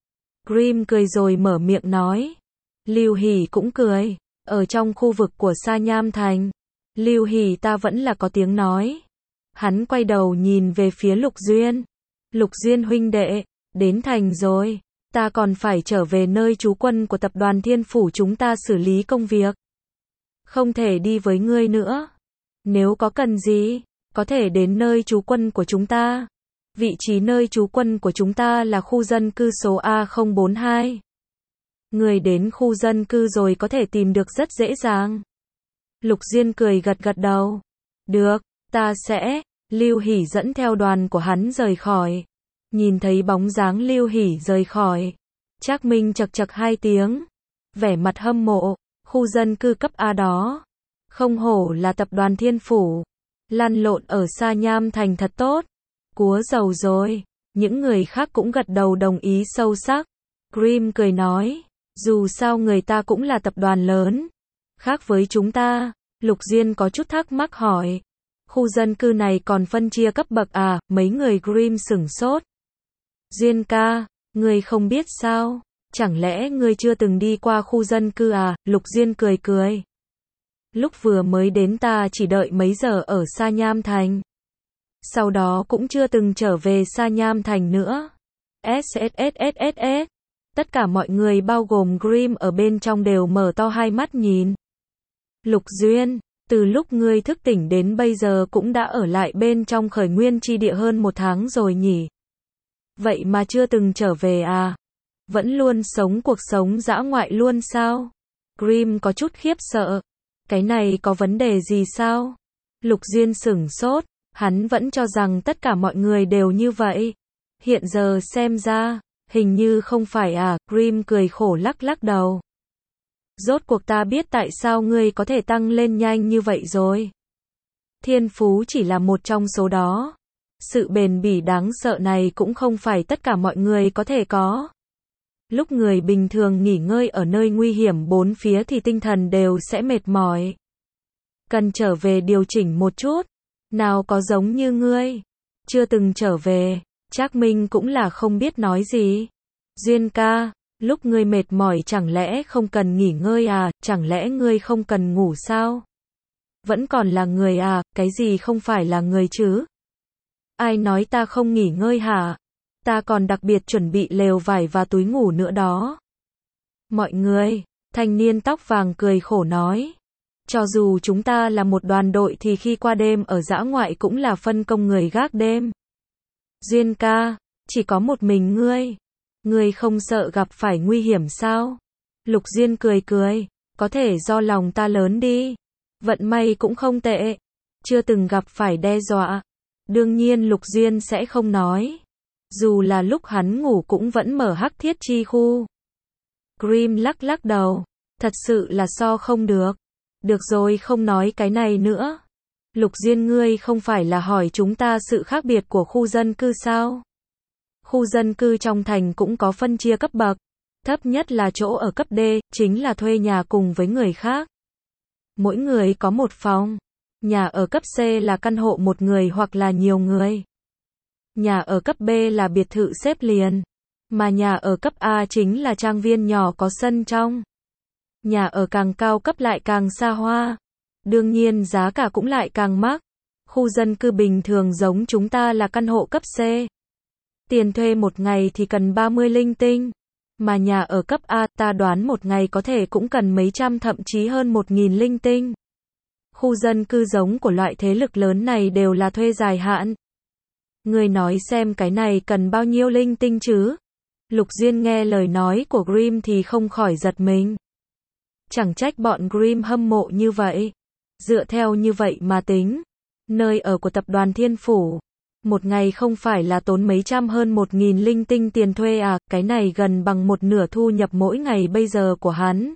Grim cười rồi mở miệng nói. Lưu Hỷ cũng cười. Ở trong khu vực của Sa Nham Thành. Lưu Hỷ ta vẫn là có tiếng nói. Hắn quay đầu nhìn về phía Lục Duyên. Lục Duyên huynh đệ, đến thành rồi. Ta còn phải trở về nơi trú quân của tập đoàn Thiên Phủ chúng ta xử lý công việc. Không thể đi với ngươi nữa. Nếu có cần gì, có thể đến nơi trú quân của chúng ta. Vị trí nơi trú quân của chúng ta là khu dân cư số A không bốn hai. Người đến khu dân cư rồi có thể tìm được rất dễ dàng. Lục Duyên cười gật gật đầu. Được, ta sẽ. Lưu Hỷ dẫn theo đoàn của hắn rời khỏi. Nhìn thấy bóng dáng Lưu Hỷ rời khỏi. Trác Minh chậc chậc hai tiếng. Vẻ mặt hâm mộ. Khu dân cư cấp A đó. Không hổ là tập đoàn Thiên Phủ. Lăn lộn ở Sa Nham Thành thật tốt. Cúa giàu rồi. Những người khác cũng gật đầu đồng ý sâu sắc. Grim cười nói. Dù sao người ta cũng là tập đoàn lớn. Khác với chúng ta. Lục Duyên có chút thắc mắc hỏi. Khu dân cư này còn phân chia cấp bậc à? Mấy người Grim sửng sốt. Duyên ca, ngươi không biết sao? Chẳng lẽ ngươi chưa từng đi qua khu dân cư à? Lục Duyên cười cười. Lúc vừa mới đến ta chỉ đợi mấy giờ ở Sa Nham Thành. Sau đó cũng chưa từng trở về Sa Nham Thành nữa. ét. Tất cả mọi người bao gồm Grim ở bên trong đều mở to hai mắt nhìn. Lục Duyên, từ lúc ngươi thức tỉnh đến bây giờ cũng đã ở lại bên trong khởi nguyên chi địa hơn một tháng rồi nhỉ? Vậy mà chưa từng trở về à? Vẫn luôn sống cuộc sống dã ngoại luôn sao? Grim có chút khiếp sợ. Cái này có vấn đề gì sao? Lục Duyên sửng sốt. Hắn vẫn cho rằng tất cả mọi người đều như vậy. Hiện giờ xem ra, hình như không phải à? Grim cười khổ lắc lắc đầu. Rốt cuộc ta biết tại sao ngươi có thể tăng lên nhanh như vậy rồi. Thiên phú chỉ là một trong số đó. Sự bền bỉ đáng sợ này cũng không phải tất cả mọi người có thể có. Lúc người bình thường nghỉ ngơi ở nơi nguy hiểm bốn phía thì tinh thần đều sẽ mệt mỏi. Cần trở về điều chỉnh một chút. Nào có giống như ngươi. Chưa từng trở về. Trác Minh cũng là không biết nói gì. Duyên ca, Lúc ngươi mệt mỏi chẳng lẽ không cần nghỉ ngơi à, chẳng lẽ ngươi không cần ngủ sao? Vẫn còn là người à, cái gì không phải là người chứ? Ai nói ta không nghỉ ngơi hả? Ta còn đặc biệt chuẩn bị lều vải và túi ngủ nữa đó. Mọi người, thanh niên tóc vàng cười khổ nói. Cho dù chúng ta là một đoàn đội thì khi qua đêm ở dã ngoại cũng là phân công người gác đêm. Duyên ca, chỉ có một mình ngươi. Ngươi không sợ gặp phải nguy hiểm sao? Lục Duyên cười cười, có thể do lòng ta lớn đi. Vận may cũng không tệ. Chưa từng gặp phải đe dọa. Đương nhiên Lục Duyên sẽ không nói. Dù là lúc hắn ngủ cũng vẫn mở hắc thiết chi khu. Grim lắc lắc đầu. Thật sự là so không được. Được rồi, không nói cái này nữa. Lục Duyên, ngươi không phải là hỏi chúng ta sự khác biệt của khu dân cư sao? Khu dân cư trong thành cũng có phân chia cấp bậc. Thấp nhất là chỗ ở cấp D, chính là thuê nhà cùng với người khác. Mỗi người có một phòng. Nhà ở cấp C là căn hộ một người hoặc là nhiều người. Nhà ở cấp B là biệt thự xếp liền. Mà nhà ở cấp A chính là trang viên nhỏ có sân trong. Nhà ở càng cao cấp lại càng xa hoa. Đương nhiên giá cả cũng lại càng mắc. Khu dân cư bình thường giống chúng ta là căn hộ cấp C. Tiền thuê một ngày thì cần ba mươi linh tinh. Mà nhà ở cấp A ta đoán một ngày có thể cũng cần mấy trăm thậm chí hơn một nghìn linh tinh. Khu dân cư giống của loại thế lực lớn này đều là thuê dài hạn. Người nói xem cái này cần bao nhiêu linh tinh chứ? Lục Duyên nghe lời nói của Grim thì không khỏi giật mình. Chẳng trách bọn Grim hâm mộ như vậy. Dựa theo như vậy mà tính, nơi ở của tập đoàn Thiên Phủ, một ngày không phải là tốn mấy trăm hơn một nghìn linh tinh tiền thuê à, cái này gần bằng một nửa thu nhập mỗi ngày bây giờ của hắn.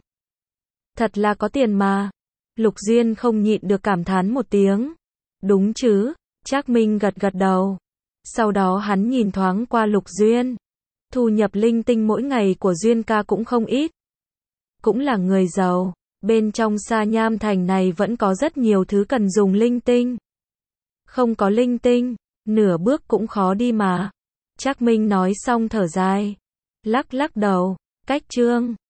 Thật là có tiền mà. Lục Duyên không nhịn được cảm thán một tiếng. Đúng chứ, Trác Minh gật gật đầu. Sau đó hắn nhìn thoáng qua Lục Duyên. Thu nhập linh tinh mỗi ngày của Duyên ca cũng không ít. Cũng là người giàu. Bên trong Sa Nham Thành này vẫn có rất nhiều thứ cần dùng linh tinh. Không có linh tinh, nửa bước cũng khó đi mà. Trác Minh nói xong thở dài. Lắc lắc đầu. Cách chương